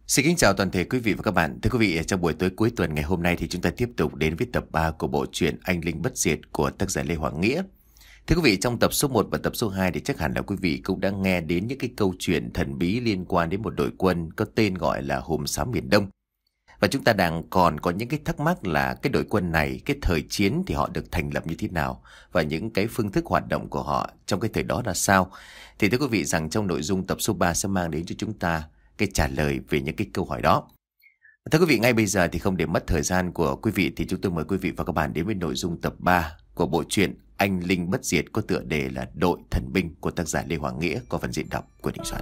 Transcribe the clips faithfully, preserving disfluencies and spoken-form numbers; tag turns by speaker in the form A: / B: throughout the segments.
A: Xin kính chào toàn thể quý vị và các bạn. Thưa quý vị, trong buổi tối cuối tuần ngày hôm nay thì chúng ta tiếp tục đến với tập ba của bộ truyện Anh Linh Bất Diệt của tác giả Lê Hoàng Nghĩa. Thưa quý vị, trong tập số một và tập số hai thì chắc hẳn là quý vị cũng đã nghe đến những cái câu chuyện thần bí liên quan đến một đội quân có tên gọi là Hùm Xám Miền Đông. Và chúng ta đang còn có những cái thắc mắc là cái đội quân này, cái thời chiến thì họ được thành lập như thế nào và những cái phương thức hoạt động của họ trong cái thời đó là sao. Thì thưa quý vị rằng trong nội dung tập số ba sẽ mang đến cho chúng ta cái trả lời về những cái câu hỏi đó. Thưa quý vị, ngay bây giờ thì không để mất thời gian của quý vị thì chúng tôi mời quý vị và các bạn đến với nội dung tập ba của bộ truyện Anh Linh Bất Diệt có tựa đề là Đội Thần Binh của tác giả Lê Hoàng Nghĩa, có phần diễn đọc của Đình Soạn.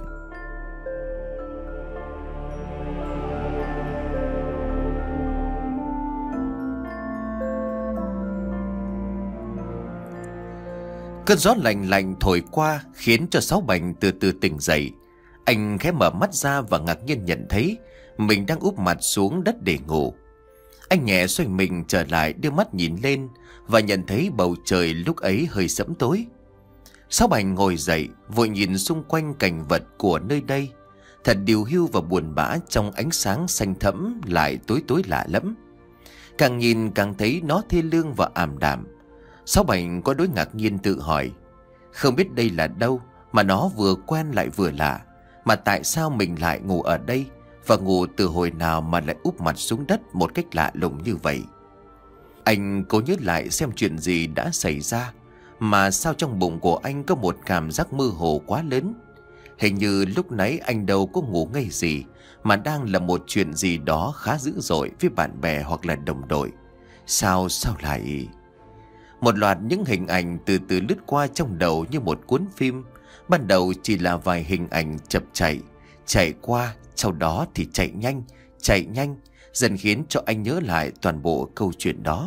A: Cơn gió lạnh lạnh thổi qua khiến cho Sáu Bành từ từ tỉnh dậy. Anh khẽ mở mắt ra và ngạc nhiên nhận thấy mình đang úp mặt xuống đất để ngủ. Anh nhẹ xoay mình trở lại, đưa mắt nhìn lên và nhận thấy bầu trời lúc ấy hơi sẫm tối. Sáu Bành ngồi dậy, vội nhìn xung quanh cảnh vật của nơi đây. Thật điều hưu và buồn bã trong ánh sáng xanh thẫm lại tối tối lạ lẫm. Càng nhìn càng thấy nó thê lương và ảm đạm. Sáu Bành có đối ngạc nhiên tự hỏi, không biết đây là đâu mà nó vừa quen lại vừa lạ. Mà tại sao mình lại ngủ ở đây, và ngủ từ hồi nào mà lại úp mặt xuống đất một cách lạ lùng như vậy. Anh cố nhớ lại xem chuyện gì đã xảy ra, mà sao trong bụng của anh có một cảm giác mơ hồ quá lớn. Hình như lúc nãy anh đâu có ngủ ngây gì, mà đang là một chuyện gì đó khá dữ dội với bạn bè hoặc là đồng đội. Sao sao lại... Một loạt những hình ảnh từ từ lướt qua trong đầu như một cuốn phim. Ban đầu chỉ là vài hình ảnh chập chạy, chạy qua, sau đó thì chạy nhanh, chạy nhanh, dần khiến cho anh nhớ lại toàn bộ câu chuyện đó.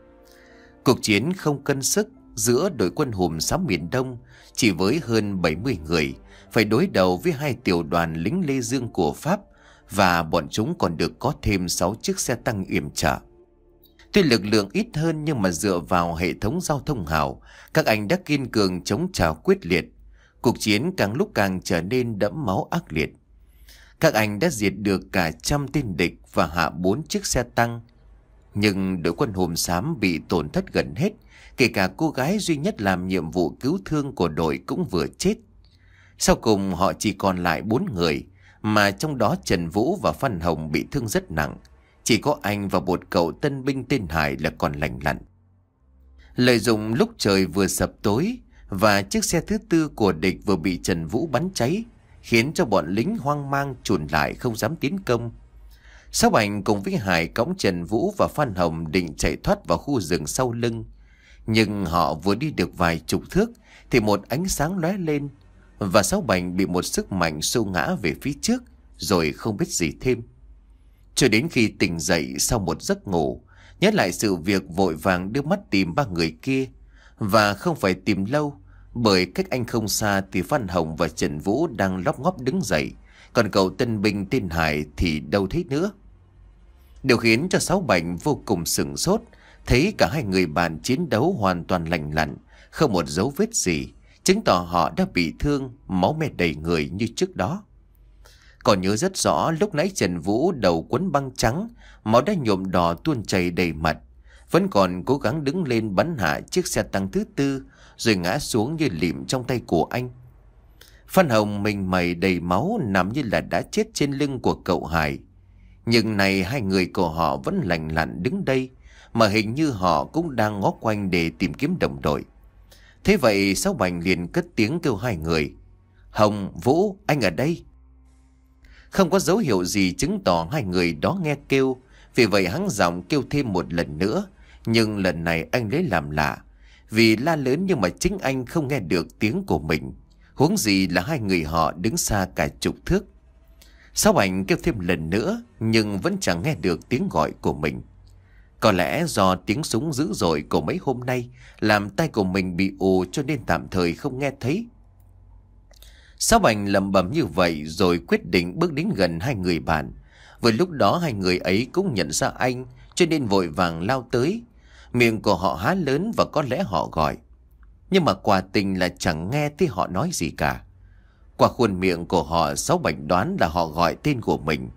A: Cuộc chiến không cân sức giữa đội quân Hùm Xám Miền Đông chỉ với hơn bảy mươi người, phải đối đầu với hai tiểu đoàn lính Lê Dương của Pháp, và bọn chúng còn được có thêm sáu chiếc xe tăng yểm trợ. Tuy lực lượng ít hơn nhưng mà dựa vào hệ thống giao thông hào, các anh đã kiên cường chống trả quyết liệt. Cuộc chiến càng lúc càng trở nên đẫm máu ác liệt. Các anh đã diệt được cả trăm tên địch và hạ bốn chiếc xe tăng. Nhưng đội quân Hùm Xám bị tổn thất gần hết, kể cả cô gái duy nhất làm nhiệm vụ cứu thương của đội cũng vừa chết. Sau cùng họ chỉ còn lại bốn người, mà trong đó Trần Vũ và Phan Hồng bị thương rất nặng. Chỉ có anh và một cậu tân binh tên Hải là còn lành lặn. Lợi dụng lúc trời vừa sập tối và chiếc xe thứ tư của địch vừa bị Trần Vũ bắn cháy, khiến cho bọn lính hoang mang chùn lại không dám tiến công. Sáu Bành cùng với Hải cõng Trần Vũ và Phan Hồng định chạy thoát vào khu rừng sau lưng. Nhưng họ vừa đi được vài chục thước thì một ánh sáng lóe lên, và Sáu Bành bị một sức mạnh xô ngã về phía trước, rồi không biết gì thêm. Cho đến khi tỉnh dậy sau một giấc ngủ, nhớ lại sự việc, vội vàng đưa mắt tìm ba người kia. Và không phải tìm lâu, bởi cách anh không xa thì Phan Hồng và Trần Vũ đang lóp ngóp đứng dậy, còn cậu tân binh tên Hải thì đâu thấy nữa. Điều khiến cho Sáu Bành vô cùng sửng sốt, thấy cả hai người bạn chiến đấu hoàn toàn lành lặn, không một dấu vết gì, chứng tỏ họ đã bị thương, máu me đầy người như trước đó. Còn nhớ rất rõ lúc nãy Trần Vũ đầu quấn băng trắng, máu đã nhuộm đỏ tuôn chảy đầy mặt, vẫn còn cố gắng đứng lên bắn hạ chiếc xe tăng thứ tư, rồi ngã xuống như lịm trong tay của anh. Phan Hồng mình mày đầy máu nằm như là đã chết trên lưng của cậu Hải. Nhưng này hai người của họ vẫn lành lặn đứng đây, mà hình như họ cũng đang ngó quanh để tìm kiếm đồng đội. Thế vậy Sáu Bành liền cất tiếng kêu hai người: Hồng, Vũ, anh ở đây. Không có dấu hiệu gì chứng tỏ hai người đó nghe kêu, vì vậy hắn giọng kêu thêm một lần nữa. Nhưng lần này anh lấy làm lạ, vì la lớn nhưng mà chính anh không nghe được tiếng của mình, huống gì là hai người họ đứng xa cả chục thước. Sáu Bành kêu thêm lần nữa nhưng vẫn chẳng nghe được tiếng gọi của mình. Có lẽ do tiếng súng dữ dội của mấy hôm nay làm tai của mình bị ù, cho nên tạm thời không nghe thấy. Sáu Bành lẩm bẩm như vậy rồi quyết định bước đến gần hai người bạn. Vừa lúc đó hai người ấy cũng nhận ra anh, cho nên vội vàng lao tới. Miệng của họ há lớn và có lẽ họ gọi, nhưng mà quả tình là chẳng nghe thấy họ nói gì cả. Qua khuôn miệng của họ, Sáu Bành đoán là họ gọi tên của mình.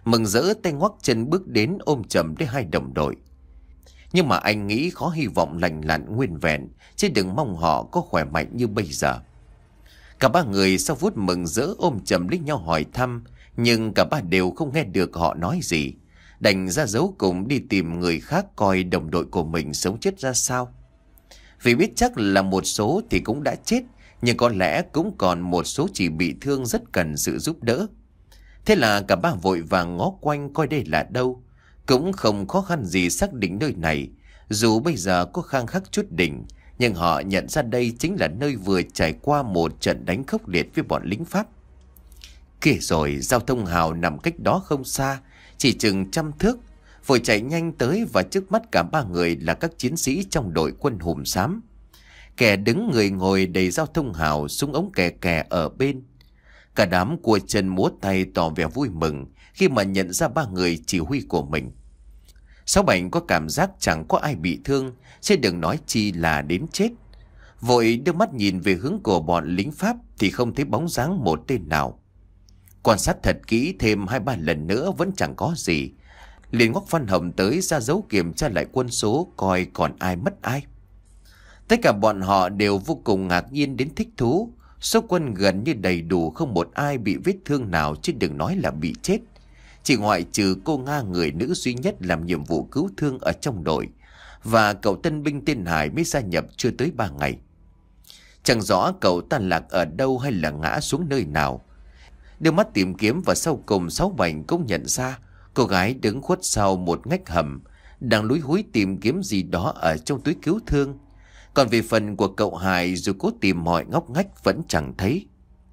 A: Mừng rỡ tay ngoắc chân bước đến ôm chầm lấy hai đồng đội. Nhưng mà anh nghĩ khó hy vọng lành lặn nguyên vẹn, chứ đừng mong họ có khỏe mạnh như bây giờ. Cả ba người sau phút mừng rỡ ôm chầm lấy nhau hỏi thăm, nhưng cả ba đều không nghe được họ nói gì, đành ra dấu cùng đi tìm người khác coi đồng đội của mình sống chết ra sao. Vì biết chắc là một số thì cũng đã chết, nhưng có lẽ cũng còn một số chỉ bị thương rất cần sự giúp đỡ. Thế là cả ba vội vàng ngó quanh coi đây là đâu. Cũng không khó khăn gì xác định nơi này, dù bây giờ có khang khắc chút đỉnh, nhưng họ nhận ra đây chính là nơi vừa trải qua một trận đánh khốc liệt với bọn lính Pháp. Kìa rồi, giao thông hào nằm cách đó không xa, chỉ chừng trăm thước, vội chạy nhanh tới và trước mắt cả ba người là các chiến sĩ trong đội quân hùm xám. Kẻ đứng người ngồi đầy giao thông hào, súng ống kè kè ở bên. Cả đám cua chân múa tay tỏ vẻ vui mừng khi mà nhận ra ba người chỉ huy của mình. Sáu Bảy có cảm giác chẳng có ai bị thương, chứ đừng nói chi là đến chết. Vội đưa mắt nhìn về hướng của bọn lính Pháp thì không thấy bóng dáng một tên nào. Quan sát thật kỹ thêm hai ba lần nữa vẫn chẳng có gì. Liền ngoắc Văn Hồng tới ra dấu kiểm tra lại quân số coi còn ai mất ai. Tất cả bọn họ đều vô cùng ngạc nhiên đến thích thú. Số quân gần như đầy đủ, không một ai bị vết thương nào, chứ đừng nói là bị chết. Chỉ ngoại trừ cô Nga người nữ duy nhất làm nhiệm vụ cứu thương ở trong đội, và cậu tân binh tên Hải mới gia nhập chưa tới ba ngày. Chẳng rõ cậu ta lạc ở đâu hay là ngã xuống nơi nào. Đưa mắt tìm kiếm và sau cùng Sáu Bảy cũng nhận ra cô gái đứng khuất sau một ngách hầm, đang lúi húi tìm kiếm gì đó ở trong túi cứu thương. Còn về phần của cậu Hải, dù cố tìm mọi ngóc ngách vẫn chẳng thấy.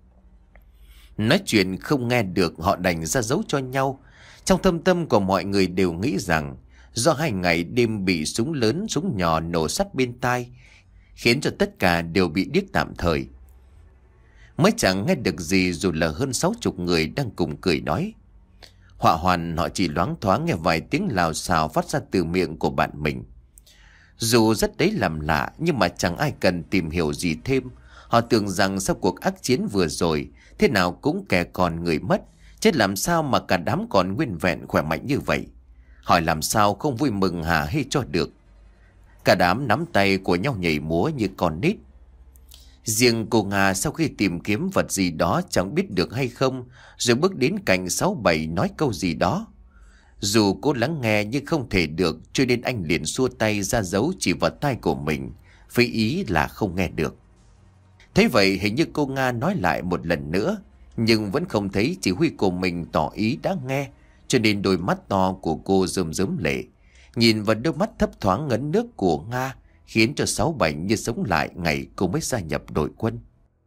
A: Nói chuyện không nghe được, họ đành ra dấu cho nhau. Trong thâm tâm của mọi người đều nghĩ rằng do hai ngày đêm bị súng lớn súng nhỏ nổ sắt bên tai, khiến cho tất cả đều bị điếc tạm thời. Mới chẳng nghe được gì dù là hơn sáu chục người đang cùng cười nói. Họa hoàn họ chỉ loáng thoáng nghe vài tiếng lào xào phát ra từ miệng của bạn mình. Dù rất đấy làm lạ, nhưng mà chẳng ai cần tìm hiểu gì thêm. Họ tưởng rằng sau cuộc ác chiến vừa rồi, thế nào cũng kẻ còn người mất, chứ làm sao mà cả đám còn nguyên vẹn khỏe mạnh như vậy. Hỏi làm sao không vui mừng hả hê cho được. Cả đám nắm tay của nhau nhảy múa như con nít. Riêng cô Nga sau khi tìm kiếm vật gì đó chẳng biết được hay không, rồi bước đến cạnh Sáu Bảy nói câu gì đó. Dù cô lắng nghe nhưng không thể được, cho nên anh liền xua tay ra dấu chỉ vào tai của mình, với ý là không nghe được. Thế vậy hình như cô Nga nói lại một lần nữa, nhưng vẫn không thấy chỉ huy của mình tỏ ý đã nghe, cho nên đôi mắt to của cô rơm rớm lệ. Nhìn vào đôi mắt thấp thoáng ngấn nước của Nga, khiến cho Sáu Bảy như sống lại ngày cô mới gia nhập đội quân.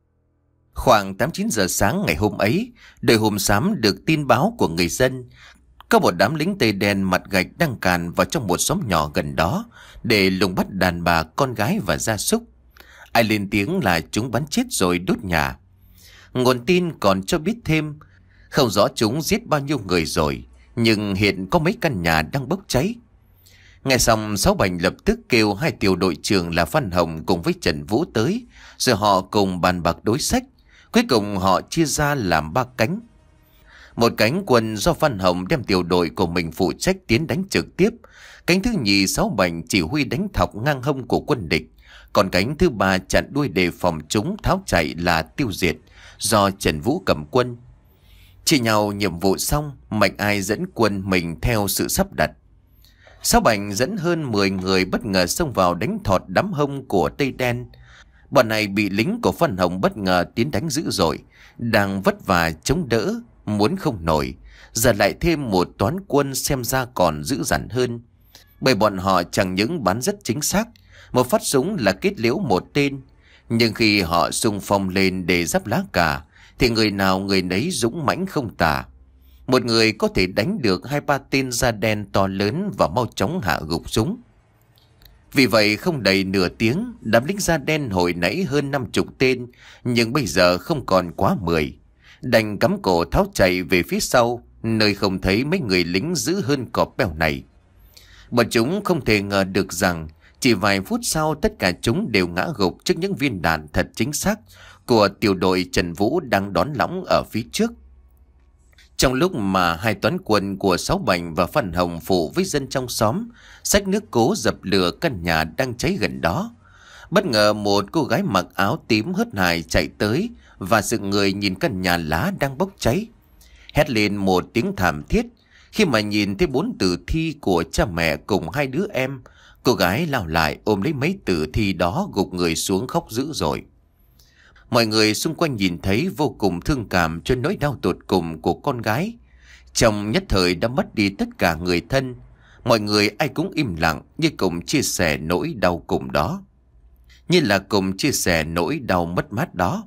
A: Khoảng tám chín giờ sáng ngày hôm ấy, đội hùm xám được tin báo của người dân. Có một đám lính Tây đen mặt gạch đang càn vào trong một xóm nhỏ gần đó để lùng bắt đàn bà, con gái và gia súc. Ai lên tiếng là chúng bắn chết rồi đốt nhà. Nguồn tin còn cho biết thêm, không rõ chúng giết bao nhiêu người rồi, nhưng hiện có mấy căn nhà đang bốc cháy. Nghe xong, Sáu Bảy lập tức kêu hai tiểu đội trưởng là Văn Hồng cùng với Trần Vũ tới, rồi họ cùng bàn bạc đối sách. Cuối cùng họ chia ra làm ba cánh. Một cánh quân do Văn Hồng đem tiểu đội của mình phụ trách tiến đánh trực tiếp. Cánh thứ nhì Sáu Bảy chỉ huy đánh thọc ngang hông của quân địch. Còn cánh thứ ba chặn đuôi đề phòng chúng tháo chạy là tiêu diệt, do Trần Vũ cầm quân. Chia nhau nhiệm vụ xong, Mạnh Ai dẫn quân mình theo sự sắp đặt. Sáu Bảy dẫn hơn mười người bất ngờ xông vào đánh thọt đám hông của Tây Đen. Bọn này bị lính của Văn Hồng bất ngờ tiến đánh dữ dội, đang vất vả chống đỡ, muốn không nổi. Giờ lại thêm một toán quân xem ra còn dữ dằn hơn, bởi bọn họ chẳng những bắn rất chính xác, một phát súng là kết liễu một tên. Nhưng khi họ xung phong lên để giáp lá cà, thì người nào người nấy dũng mãnh không tả. Một người có thể đánh được hai ba tên da đen to lớn và mau chóng hạ gục súng. Vì vậy không đầy nửa tiếng, đám lính da đen hồi nãy hơn năm chục tên, nhưng bây giờ không còn quá mười. Đành cắm cổ tháo chạy về phía sau, nơi không thấy mấy người lính dữ hơn cọp beo này. Bọn chúng không thể ngờ được rằng chỉ vài phút sau tất cả chúng đều ngã gục trước những viên đạn thật chính xác của tiểu đội Trần Vũ đang đón lõng ở phía trước. Trong lúc mà hai toán quân của Sáu Bành và Phan Hồng phụ với dân trong xóm xách nước cố dập lửa căn nhà đang cháy gần đó, bất ngờ một cô gái mặc áo tím hớt hải chạy tới và dựng người nhìn căn nhà lá đang bốc cháy, hét lên một tiếng thảm thiết. Khi mà nhìn thấy bốn tử thi của cha mẹ cùng hai đứa em, cô gái lao lại ôm lấy mấy tử thi đó gục người xuống khóc dữ dội. Mọi người xung quanh nhìn thấy vô cùng thương cảm cho nỗi đau tột cùng của con gái. Trong nhất thời đã mất đi tất cả người thân. Mọi người ai cũng im lặng như cùng chia sẻ nỗi đau cùng đó. Như là cùng chia sẻ nỗi đau mất mát đó.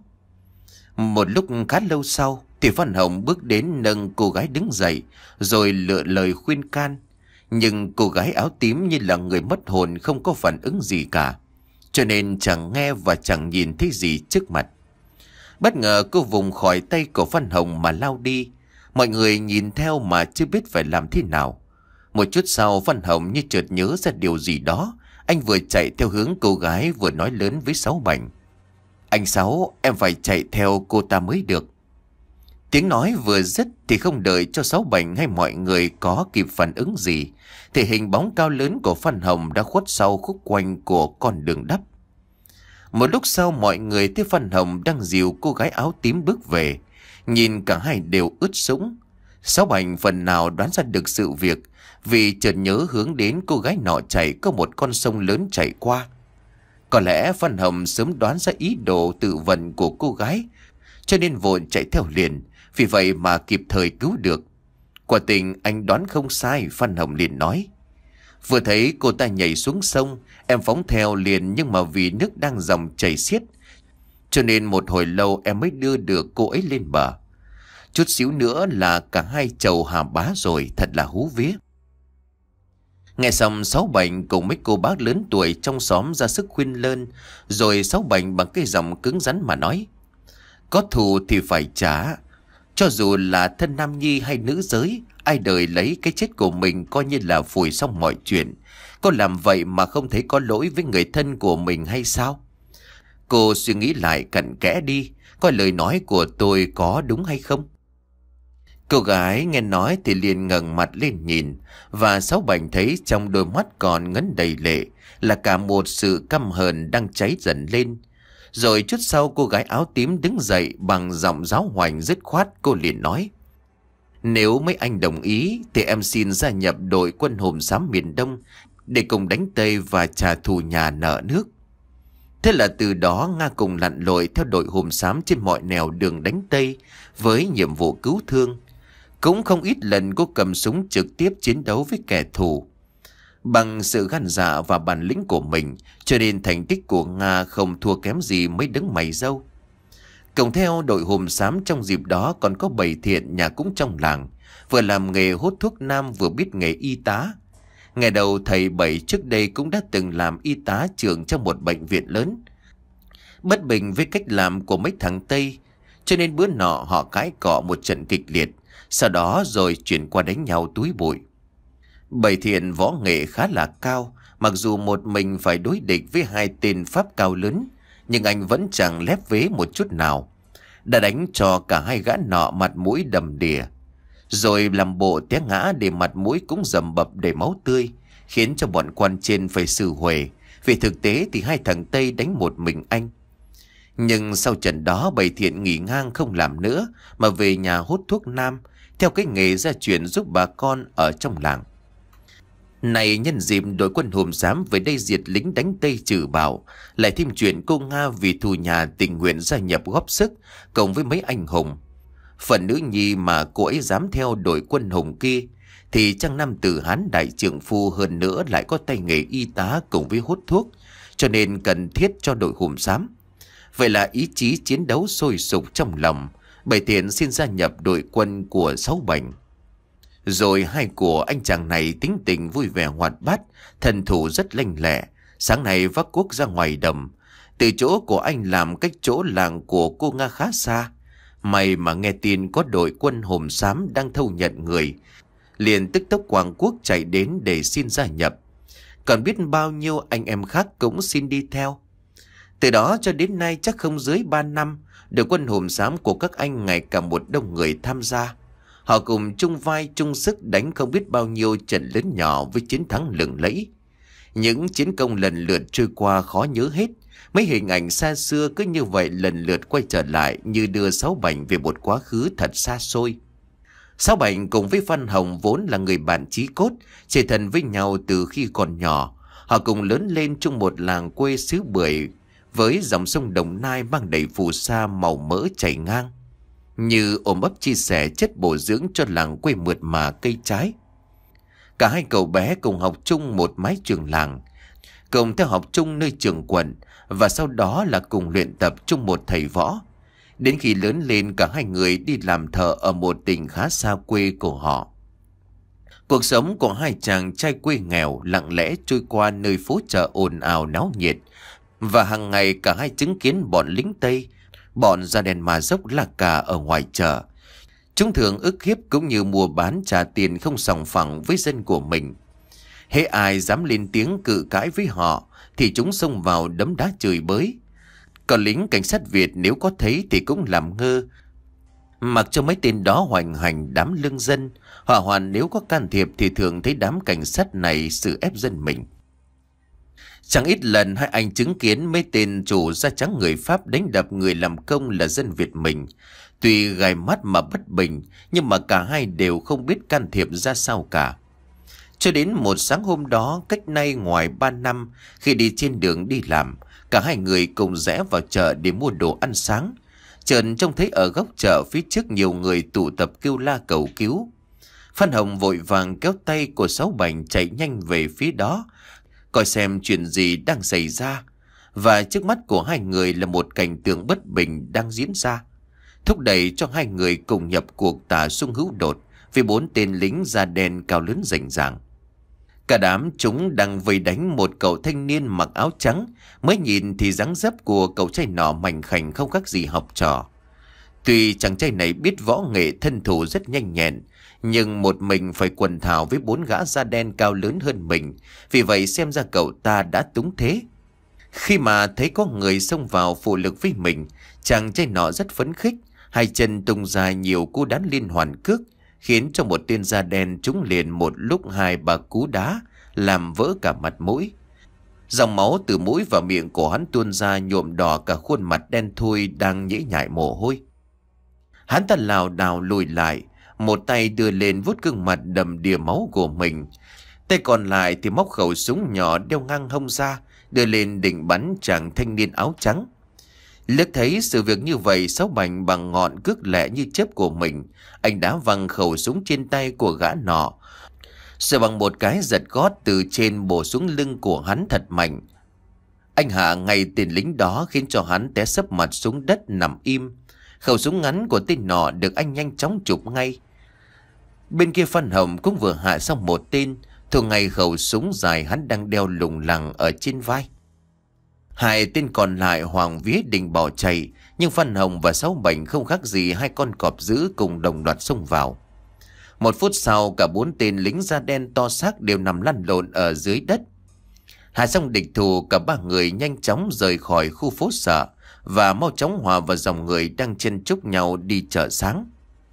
A: Một lúc khá lâu sau thì Phan Hồng bước đến nâng cô gái đứng dậy rồi lựa lời khuyên can. Nhưng cô gái áo tím như là người mất hồn, không có phản ứng gì cả, cho nên chẳng nghe và chẳng nhìn thấy gì trước mặt. Bất ngờ cô vùng khỏi tay của Phan Hồng mà lao đi. Mọi người nhìn theo mà chưa biết phải làm thế nào. Một chút sau Phan Hồng như chợt nhớ ra điều gì đó. Anh vừa chạy theo hướng cô gái vừa nói lớn với Sáu Bành: "Anh Sáu, em phải chạy theo cô ta mới được." Tiếng nói vừa dứt thì không đợi cho Sáu Bành hay mọi người có kịp phản ứng gì thì hình bóng cao lớn của Phan Hồng đã khuất sau khúc quanh của con đường đắp. Một lúc sau mọi người thấy Phan Hồng đang dìu cô gái áo tím bước về. Nhìn cả hai đều ướt sũng. Sáu Bành phần nào đoán ra được sự việc, vì chợt nhớ hướng đến cô gái nọ chạy có một con sông lớn chảy qua. Có lẽ Phan Hồng sớm đoán ra ý đồ tự vận của cô gái, cho nên vội chạy theo liền, vì vậy mà kịp thời cứu được. Quả tình anh đoán không sai, Phan Hồng liền nói: "Vừa thấy cô ta nhảy xuống sông, em phóng theo liền, nhưng mà vì nước đang dòng chảy xiết, cho nên một hồi lâu em mới đưa được cô ấy lên bờ. Chút xíu nữa là cả hai chầu hà bá rồi, thật là hú vía." Nghe xong Sáu Bành cùng mấy cô bác lớn tuổi trong xóm ra sức khuyên lơn, rồi Sáu Bành bằng cái giọng cứng rắn mà nói: "Có thù thì phải trả. Cho dù là thân nam nhi hay nữ giới, ai đời lấy cái chết của mình coi như là phủi xong mọi chuyện. Cô làm vậy mà không thấy có lỗi với người thân của mình hay sao? Cô suy nghĩ lại cặn kẽ đi, coi lời nói của tôi có đúng hay không?" Cô gái nghe nói thì liền ngẩng mặt lên nhìn, và Sáu Bành thấy trong đôi mắt còn ngấn đầy lệ là cả một sự căm hờn đang cháy dần lên. Rồi chút sau cô gái áo tím đứng dậy bằng giọng giáo hoành dứt khoát, cô liền nói: "Nếu mấy anh đồng ý thì em xin gia nhập đội quân hùm xám miền Đông để cùng đánh Tây và trả thù nhà nợ nước." Thế là từ đó Nga cùng lặn lội theo đội hùm xám trên mọi nẻo đường đánh Tây với nhiệm vụ cứu thương. Cũng không ít lần cô cầm súng trực tiếp chiến đấu với kẻ thù. Bằng sự gan dạ và bản lĩnh của mình, cho nên thành tích của Nga không thua kém gì mấy đấng mày râu. Cộng theo đội hùm xám trong dịp đó còn có Bảy Thiện, nhà cũng trong làng, vừa làm nghề hút thuốc nam vừa biết nghề y tá. Ngày đầu thầy Bảy trước đây cũng đã từng làm y tá trưởng trong một bệnh viện lớn. Bất bình với cách làm của mấy thằng Tây, cho nên bữa nọ họ cãi cọ một trận kịch liệt, sau đó rồi chuyển qua đánh nhau túi bụi. Bảy Thiện võ nghệ khá là cao, mặc dù một mình phải đối địch với hai tên Pháp cao lớn, nhưng anh vẫn chẳng lép vế một chút nào, đã đánh cho cả hai gã nọ mặt mũi đầm đìa, rồi làm bộ té ngã để mặt mũi cũng rầm bập đầy máu tươi, khiến cho bọn quan trên phải xử huề, vì thực tế thì hai thằng Tây đánh một mình anh. Nhưng sau trận đó Bảy Thiện nghỉ ngang không làm nữa, mà về nhà hút thuốc nam, theo cái nghề gia truyền giúp bà con ở trong làng. Này nhân dịp đội quân hùm xám về đây diệt lính đánh Tây trừ Bảo, lại thêm chuyện cô Nga vì thù nhà tình nguyện gia nhập góp sức cộng với mấy anh hùng. Phần nữ nhi mà cô ấy dám theo đội quân hùng kia thì trang nam tử Hán đại trượng phu, hơn nữa lại có tay nghề y tá cùng với hút thuốc, cho nên cần thiết cho đội hùm xám. Vậy là ý chí chiến đấu sôi sục trong lòng, Bảy Thiện xin gia nhập đội quân của Sáu Bành. Rồi hai của anh chàng này tính tình vui vẻ hoạt bát, thần thủ rất lanh lẹ. Sáng nay vác cuốc ra ngoài đầm, từ chỗ của anh làm cách chỗ làng của cô Nga khá xa. May mà nghe tin có đội quân hùm xám đang thâu nhận người, liền tức tốc quàng cuốc chạy đến để xin gia nhập. Còn biết bao nhiêu anh em khác cũng xin đi theo. Từ đó cho đến nay chắc không dưới ba năm, đội quân hùm xám của các anh ngày càng một đông người tham gia. Họ cùng chung vai chung sức đánh không biết bao nhiêu trận lớn nhỏ với chiến thắng lừng lẫy. Những chiến công lần lượt trôi qua khó nhớ hết. Mấy hình ảnh xa xưa cứ như vậy lần lượt quay trở lại, như đưa Sáu Bảnh về một quá khứ thật xa xôi. Sáu Bảnh cùng với Phan Hồng vốn là người bạn chí cốt, chơi thân với nhau từ khi còn nhỏ. Họ cùng lớn lên trong một làng quê xứ Bưởi, với dòng sông Đồng Nai mang đầy phù sa màu mỡ chảy ngang, như ôm ấp chia sẻ chất bổ dưỡng cho làng quê mượt mà cây trái. Cả hai cậu bé cùng học chung một mái trường làng, cùng theo học chung nơi trường quận, và sau đó là cùng luyện tập chung một thầy võ. Đến khi lớn lên, cả hai người đi làm thợ ở một tỉnh khá xa quê của họ. Cuộc sống của hai chàng trai quê nghèo lặng lẽ trôi qua nơi phố chợ ồn ào náo nhiệt, và hàng ngày cả hai chứng kiến bọn lính Tây, bọn da đen mà dốc là cả ở ngoài chợ. Chúng thường ức hiếp cũng như mua bán trả tiền không sòng phẳng với dân của mình. Hễ ai dám lên tiếng cự cãi với họ thì chúng xông vào đấm đá chửi bới. Còn lính cảnh sát Việt nếu có thấy thì cũng làm ngơ, mặc cho mấy tên đó hoành hành đám lương dân. Hỏa hoạn nếu có can thiệp thì thường thấy đám cảnh sát này xử ép dân mình. Chẳng ít lần hai anh chứng kiến mấy tên chủ da trắng người Pháp đánh đập người làm công là dân Việt mình. Tuy gai mắt mà bất bình, nhưng mà cả hai đều không biết can thiệp ra sao cả. Cho đến một sáng hôm đó, cách nay ngoài ba năm, khi đi trên đường đi làm, cả hai người cùng rẽ vào chợ để mua đồ ăn sáng. Chợt trông thấy ở góc chợ phía trước nhiều người tụ tập kêu la cầu cứu. Phan Hồng vội vàng kéo tay của Sáu Bảnh chạy nhanh về phía đó, coi xem chuyện gì đang xảy ra. Và trước mắt của hai người là một cảnh tượng bất bình đang diễn ra, thúc đẩy cho hai người cùng nhập cuộc tả xung hữu đột với bốn tên lính da đen cao lớn rành ràng. Cả đám chúng đang vây đánh một cậu thanh niên mặc áo trắng, mới nhìn thì dáng dấp của cậu trai nọ mảnh khảnh không khác gì học trò. Tuy chàng trai này biết võ nghệ thân thủ rất nhanh nhẹn, nhưng một mình phải quần thảo với bốn gã da đen cao lớn hơn mình, vì vậy xem ra cậu ta đã túng thế. Khi mà thấy có người xông vào phụ lực với mình, chàng trai nọ rất phấn khích, hai chân tung ra nhiều cú đá liên hoàn cước, khiến cho một tên da đen trúng liền một lúc hai ba cú đá, làm vỡ cả mặt mũi. Dòng máu từ mũi và miệng của hắn tuôn ra nhuộm đỏ cả khuôn mặt đen thui đang nhễ nhại mồ hôi. Hắn ta lảo đảo lùi lại, một tay đưa lên vuốt gương mặt đầm đìa máu của mình, tay còn lại thì móc khẩu súng nhỏ đeo ngang hông ra, đưa lên định bắn chàng thanh niên áo trắng. Liếc thấy sự việc như vậy, Sáu Bảnh bằng ngọn cước lẹ như chớp của mình, anh đá văng khẩu súng trên tay của gã nọ, rồi bằng một cái giật gót từ trên bổ xuống lưng của hắn thật mạnh. Anh hạ ngay tên lính đó, khiến cho hắn té sấp mặt xuống đất nằm im. Khẩu súng ngắn của tên nọ được anh nhanh chóng chụp ngay. Bên kia Phan Hồng cũng vừa hạ xong một tên, thu ngay khẩu súng dài hắn đang đeo lủng lẳng ở trên vai. Hai tên còn lại hoảng vía định bỏ chạy, nhưng Phan Hồng và Sáu Bảnh không khác gì hai con cọp dữ cùng đồng loạt xông vào. Một phút sau, cả bốn tên lính da đen to xác đều nằm lăn lộn ở dưới đất. Hạ xong địch thủ, cả ba người nhanh chóng rời khỏi khu phố sở và mau chóng hòa vào dòng người đang chen chúc nhau đi chợ sáng.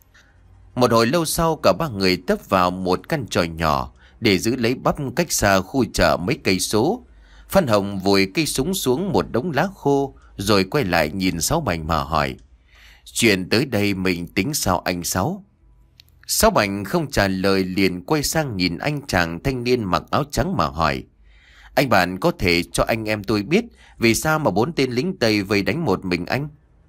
A: Một hồi lâu sau, cả ba người tấp vào một căn tròi nhỏ để giữ lấy bắp cách xa khu chợ mấy cây số. Phan Hồng vùi cây súng xuống một đống lá khô, rồi quay lại nhìn Sáu Bảnh mà hỏi: "Chuyện tới đây mình tính sao anh Sáu?" Sáu Bảnh không trả lời, liền quay sang nhìn anh chàng thanh niên mặc áo trắng mà hỏi: "Anh bạn có thể cho anh em tôi biết vì sao mà bốn tên lính Tây vây đánh một mình anh?"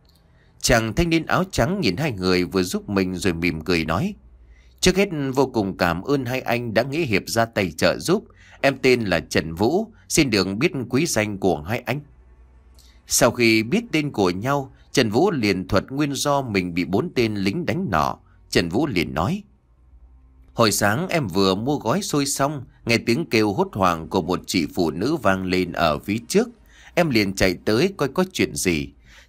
A: Chàng thanh niên áo trắng nhìn hai người vừa giúp mình rồi mỉm cười nói: "Trước hết vô cùng cảm ơn hai anh đã nghĩa hiệp ra tay trợ giúp. Em tên là Trần Vũ, xin được biết quý danh của hai anh." Sau khi biết tên của nhau, Trần Vũ liền thuật nguyên do mình bị bốn tên lính đánh nọ. Trần Vũ liền nói: "Hồi sáng em vừa mua gói xôi xong, nghe tiếng kêu hốt hoảng của một chị phụ nữ vang lên ở phía trước. Em liền chạy tới coi có chuyện gì.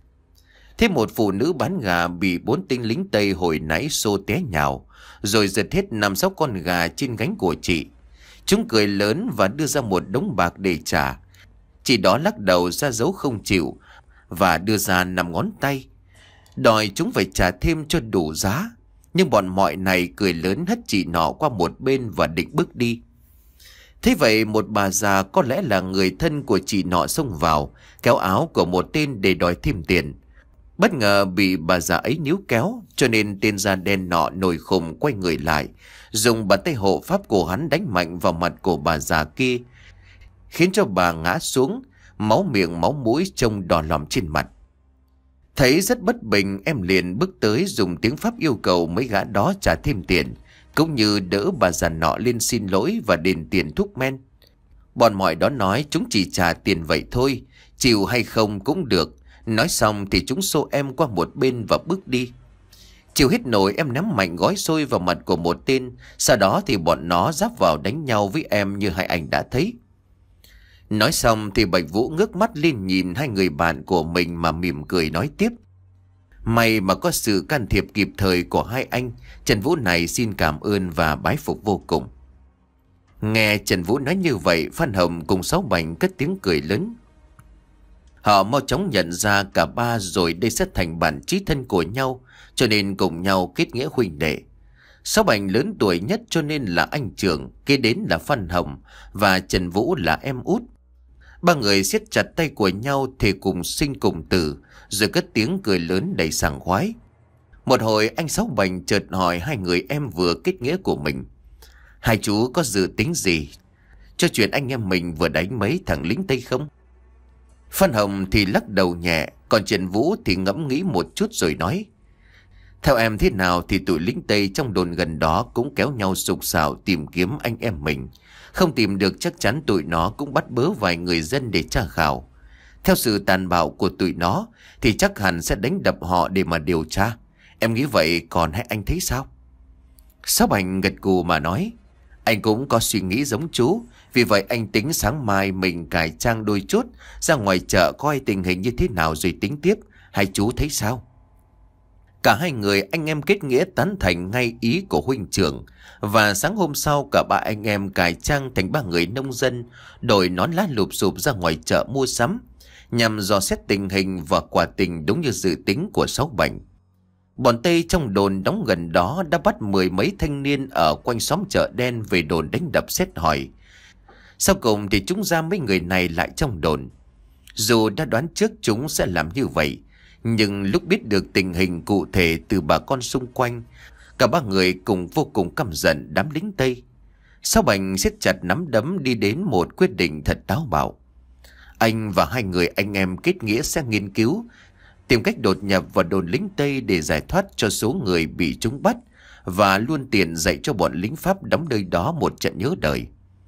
A: Thế một phụ nữ bán gà bị bốn tên lính Tây hồi nãy xô té nhào, rồi giật hết năm sáu con gà trên gánh của chị. Chúng cười lớn và đưa ra một đống bạc để trả. Chị đó lắc đầu ra dấu không chịu và đưa ra năm ngón tay, đòi chúng phải trả thêm cho đủ giá. Nhưng bọn mọi này cười lớn hất chị nọ qua một bên và định bước đi. Thế vậy một bà già có lẽ là người thân của chị nọ xông vào, kéo áo của một tên để đòi thêm tiền. Bất ngờ bị bà già ấy níu kéo, cho nên tên da đen nọ nổi khùng quay người lại, dùng bàn tay hộ pháp của hắn đánh mạnh vào mặt của bà già kia, khiến cho bà ngã xuống, máu miệng máu mũi trông đỏ lòm trên mặt. Thấy rất bất bình, em liền bước tới dùng tiếng Pháp yêu cầu mấy gã đó trả thêm tiền, cũng như đỡ bà già nọ lên xin lỗi và đền tiền thuốc men. Bọn mọi đó nói chúng chỉ trả tiền vậy thôi, chịu hay không cũng được. Nói xong thì chúng xô em qua một bên và bước đi. Chịu hết nổi, em ném mạnh gói xôi vào mặt của một tên. Sau đó thì bọn nó giáp vào đánh nhau với em như hai anh đã thấy. Nói xong thì Bạch Vũ ngước mắt lên nhìn hai người bạn của mình mà mỉm cười nói tiếp: May mà có sự can thiệp kịp thời của hai anh, Trần Vũ này xin cảm ơn và bái phục vô cùng. Nghe Trần Vũ nói như vậy, Phan Hồng cùng Sáu Bành cất tiếng cười lớn. Họ mau chóng nhận ra cả ba rồi đây sẽ thành bạn chí thân của nhau, cho nên cùng nhau kết nghĩa huynh đệ. Sáu Bành lớn tuổi nhất cho nên là anh trưởng, kế đến là Phan Hồng và Trần Vũ là em út. Ba người siết chặt tay của nhau thề cùng sinh cùng tử, rồi cất tiếng cười lớn đầy sảng khoái. Một hồi anh Sáu Bành chợt hỏi hai người em vừa kết nghĩa của mình: Hai chú có dự tính gì cho chuyện anh em mình vừa đánh mấy thằng lính Tây không? Phan Hồng thì lắc đầu nhẹ, còn Trần Vũ thì ngẫm nghĩ một chút rồi nói: Theo em thế nào thì tụi lính Tây trong đồn gần đó cũng kéo nhau sục sạo tìm kiếm anh em mình. Không tìm được chắc chắn tụi nó cũng bắt bớ vài người dân để tra khảo. Theo sự tàn bạo của tụi nó thì chắc hẳn sẽ đánh đập họ để mà điều tra. Em nghĩ vậy, còn hai anh thấy sao? Sáu Bành gật gù mà nói: Anh cũng có suy nghĩ giống chú. Vì vậy anh tính sáng mai mình cải trang đôi chút, ra ngoài chợ coi tình hình như thế nào rồi tính tiếp. Hai chú thấy sao? Cả hai người anh em kết nghĩa tán thành ngay ý của huynh trưởng. Và sáng hôm sau cả ba anh em cải trang thành ba người nông dân, đội nón lá lụp xụp ra ngoài chợ mua sắm, nhằm dò xét tình hình, và quả tình đúng như dự tính của Sáu Bành. Bọn Tây trong đồn đóng gần đó đã bắt mười mấy thanh niên ở quanh xóm chợ đen về đồn đánh đập xét hỏi. Sau cùng thì chúng ra mấy người này lại trong đồn. Dù đã đoán trước chúng sẽ làm như vậy, nhưng lúc biết được tình hình cụ thể từ bà con xung quanh, cả ba người cùng vô cùng căm giận đám lính Tây. Sáu Bành siết chặt nắm đấm đi đến một quyết định thật táo bạo. Anh và hai người anh em kết nghĩa sẽ nghiên cứu, tìm cách đột nhập vào đồn lính Tây để giải thoát cho số người bị chúng bắt, và luôn tiện dạy cho bọn lính Pháp đóng nơi đó một trận nhớ đời.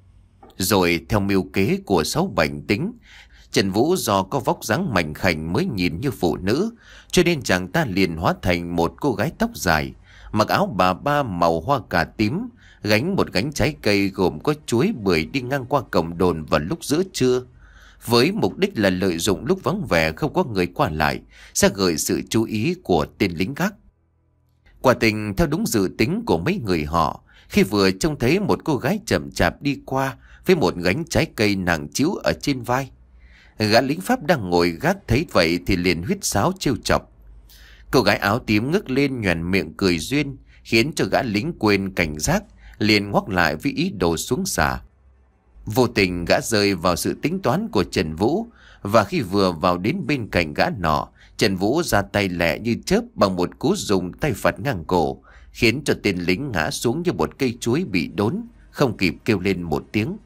A: Rồi theo mưu kế của Sáu Bành tính, Trần Vũ do có vóc dáng mảnh khảnh mới nhìn như phụ nữ, cho nên chàng ta liền hóa thành một cô gái tóc dài, mặc áo bà ba màu hoa cà tím, gánh một gánh trái cây gồm có chuối bưởi đi ngang qua cổng đồn vào lúc giữa trưa, với mục đích là lợi dụng lúc vắng vẻ không có người qua lại, sẽ gợi sự chú ý của tên lính gác. Quả tình theo đúng dự tính của mấy người họ, khi vừa trông thấy một cô gái chậm chạp đi qua với một gánh trái cây nặng trĩu ở trên vai, gã lính Pháp đang ngồi gác thấy vậy thì liền huýt sáo trêu chọc. Cô gái áo tím ngước lên nhoẻn miệng cười duyên, khiến cho gã lính quên cảnh giác, liền ngoắc lại với ý đồ xuống xả. Vô tình gã rơi vào sự tính toán của Trần Vũ, và khi vừa vào đến bên cạnh gã nọ, Trần Vũ ra tay lẹ như chớp bằng một cú dùng tay phạt ngang cổ, khiến cho tên lính ngã xuống như một cây chuối bị đốn, không kịp kêu lên một tiếng.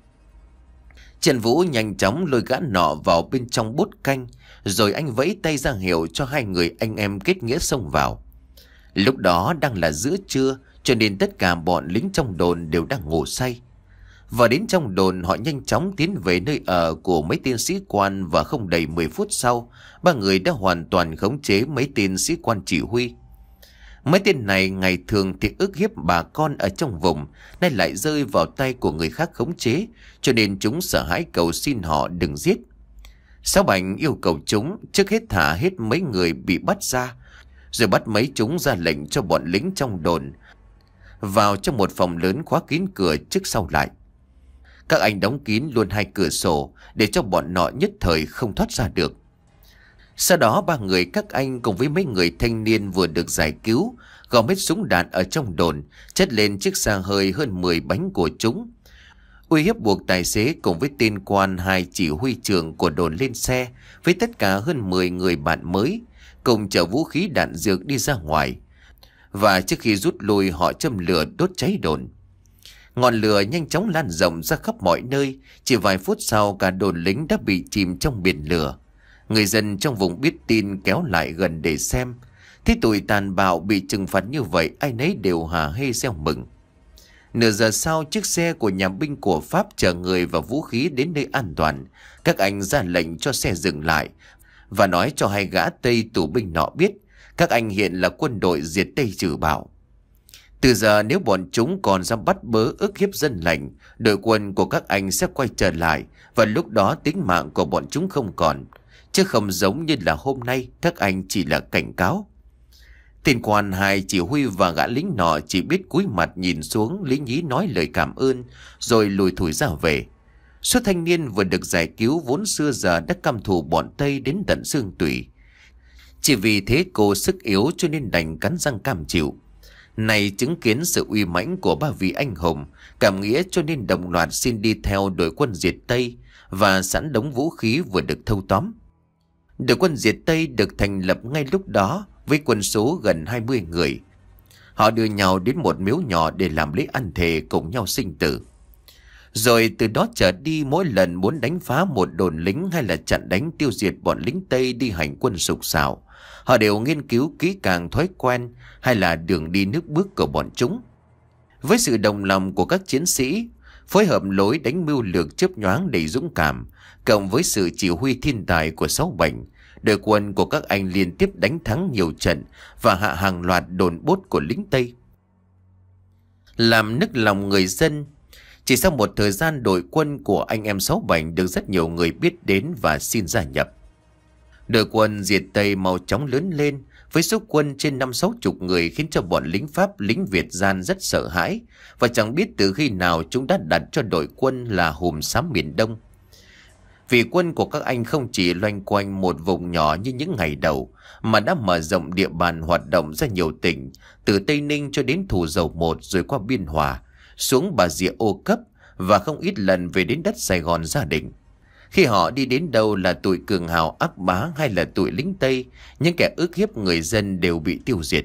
A: Trần Vũ nhanh chóng lôi gã nọ vào bên trong bốt canh, rồi anh vẫy tay ra hiệu cho hai người anh em kết nghĩa xông vào. Lúc đó đang là giữa trưa, cho nên tất cả bọn lính trong đồn đều đang ngủ say. Và đến trong đồn, họ nhanh chóng tiến về nơi ở của mấy tên sĩ quan, và không đầy mười phút sau, ba người đã hoàn toàn khống chế mấy tên sĩ quan chỉ huy. Mấy tên này ngày thường thì ức hiếp bà con ở trong vùng, nay lại rơi vào tay của người khác khống chế, cho nên chúng sợ hãi cầu xin họ đừng giết. Sáu Bành yêu cầu chúng trước hết thả hết mấy người bị bắt ra, rồi bắt mấy chúng ra lệnh cho bọn lính trong đồn vào trong một phòng lớn khóa kín cửa trước sau lại. Các anh đóng kín luôn hai cửa sổ để cho bọn nọ nhất thời không thoát ra được. Sau đó ba người các anh cùng với mấy người thanh niên vừa được giải cứu gom hết súng đạn ở trong đồn, chất lên chiếc xe hơi hơn mười bánh của chúng. Uy hiếp buộc tài xế cùng với tên quan hai chỉ huy trưởng của đồn lên xe với tất cả hơn mười người bạn mới, cùng chở vũ khí đạn dược đi ra ngoài. Và trước khi rút lui, họ châm lửa đốt cháy đồn. Ngọn lửa nhanh chóng lan rộng ra khắp mọi nơi. Chỉ vài phút sau, cả đồn lính đã bị chìm trong biển lửa. Người dân trong vùng biết tin kéo lại gần để xem. Thế tụi tàn bạo bị trừng phạt như vậy, ai nấy đều hả hê reo mừng. Nửa giờ sau, chiếc xe của nhà binh của Pháp chở người và vũ khí đến nơi an toàn. Các anh ra lệnh cho xe dừng lại và nói cho hai gã Tây tù binh nọ biết các anh hiện là quân đội diệt Tây trừ bạo. Từ giờ nếu bọn chúng còn dám bắt bớ ức hiếp dân lành, đội quân của các anh sẽ quay trở lại, và lúc đó tính mạng của bọn chúng không còn. Chứ không giống như là hôm nay, các anh chỉ là cảnh cáo. Tên quan hai chỉ huy và gã lính nọ chỉ biết cúi mặt nhìn xuống, lính nhí nói lời cảm ơn rồi lùi thủi ra về. Số thanh niên vừa được giải cứu vốn xưa giờ đã căm thù bọn Tây đến tận xương tủy. Chỉ vì thế cô sức yếu cho nên đành cắn răng cam chịu. Này chứng kiến sự uy mãnh của ba vị anh hùng, cảm nghĩa cho nên đồng loạt xin đi theo đội quân diệt Tây, và sẵn đống vũ khí vừa được thâu tóm. Đội quân diệt Tây được thành lập ngay lúc đó với quân số gần hai mươi người. Họ đưa nhau đến một miếu nhỏ để làm lễ ăn thề cùng nhau sinh tử. Rồi từ đó trở đi, mỗi lần muốn đánh phá một đồn lính hay là chặn đánh tiêu diệt bọn lính Tây đi hành quân sục sạo, họ đều nghiên cứu kỹ càng thói quen hay là đường đi nước bước của bọn chúng. Với sự đồng lòng của các chiến sĩ, phối hợp lối đánh mưu lược chớp nhoáng đầy dũng cảm, cộng với sự chỉ huy thiên tài của Sáu Bành, đội quân của các anh liên tiếp đánh thắng nhiều trận và hạ hàng loạt đồn bốt của lính Tây. Làm nức lòng người dân, chỉ sau một thời gian, đội quân của anh em Sáu Bành được rất nhiều người biết đến và xin gia nhập. Đội quân diệt Tây mau chóng lớn lên với số quân trên năm sáu chục người, khiến cho bọn lính Pháp, lính Việt gian rất sợ hãi, và chẳng biết từ khi nào chúng đã đặt cho đội quân là Hùm Xám miền Đông. Vì quân của các anh không chỉ loanh quanh một vùng nhỏ như những ngày đầu, mà đã mở rộng địa bàn hoạt động ra nhiều tỉnh, từ Tây Ninh cho đến Thủ Dầu Một, rồi qua Biên Hòa, xuống Bà Rịa Ô Cấp, và không ít lần về đến đất Sài Gòn gia đình. Khi họ đi đến đâu là tụi cường hào ác bá hay là tụi lính Tây, những kẻ ức hiếp người dân đều bị tiêu diệt.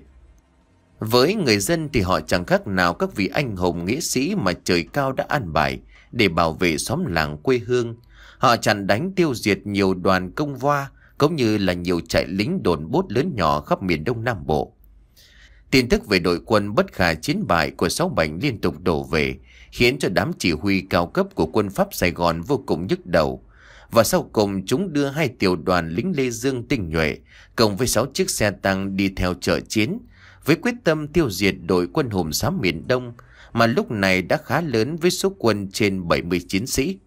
A: Với người dân thì họ chẳng khác nào các vị anh hùng nghĩa sĩ mà trời cao đã an bài để bảo vệ xóm làng quê hương. Họ chặn đánh tiêu diệt nhiều đoàn công voa, cũng như là nhiều trại lính đồn bốt lớn nhỏ khắp miền Đông Nam Bộ. Tin tức về đội quân bất khả chiến bại của Sáu Bành liên tục đổ về, khiến cho đám chỉ huy cao cấp của quân Pháp Sài Gòn vô cùng nhức đầu. Và sau cùng chúng đưa hai tiểu đoàn lính Lê Dương tinh nhuệ cùng với sáu chiếc xe tăng đi theo chợ chiến, với quyết tâm tiêu diệt đội quân Hùm Xám miền Đông, mà lúc này đã khá lớn với số quân trên bảy mươi chiến sĩ.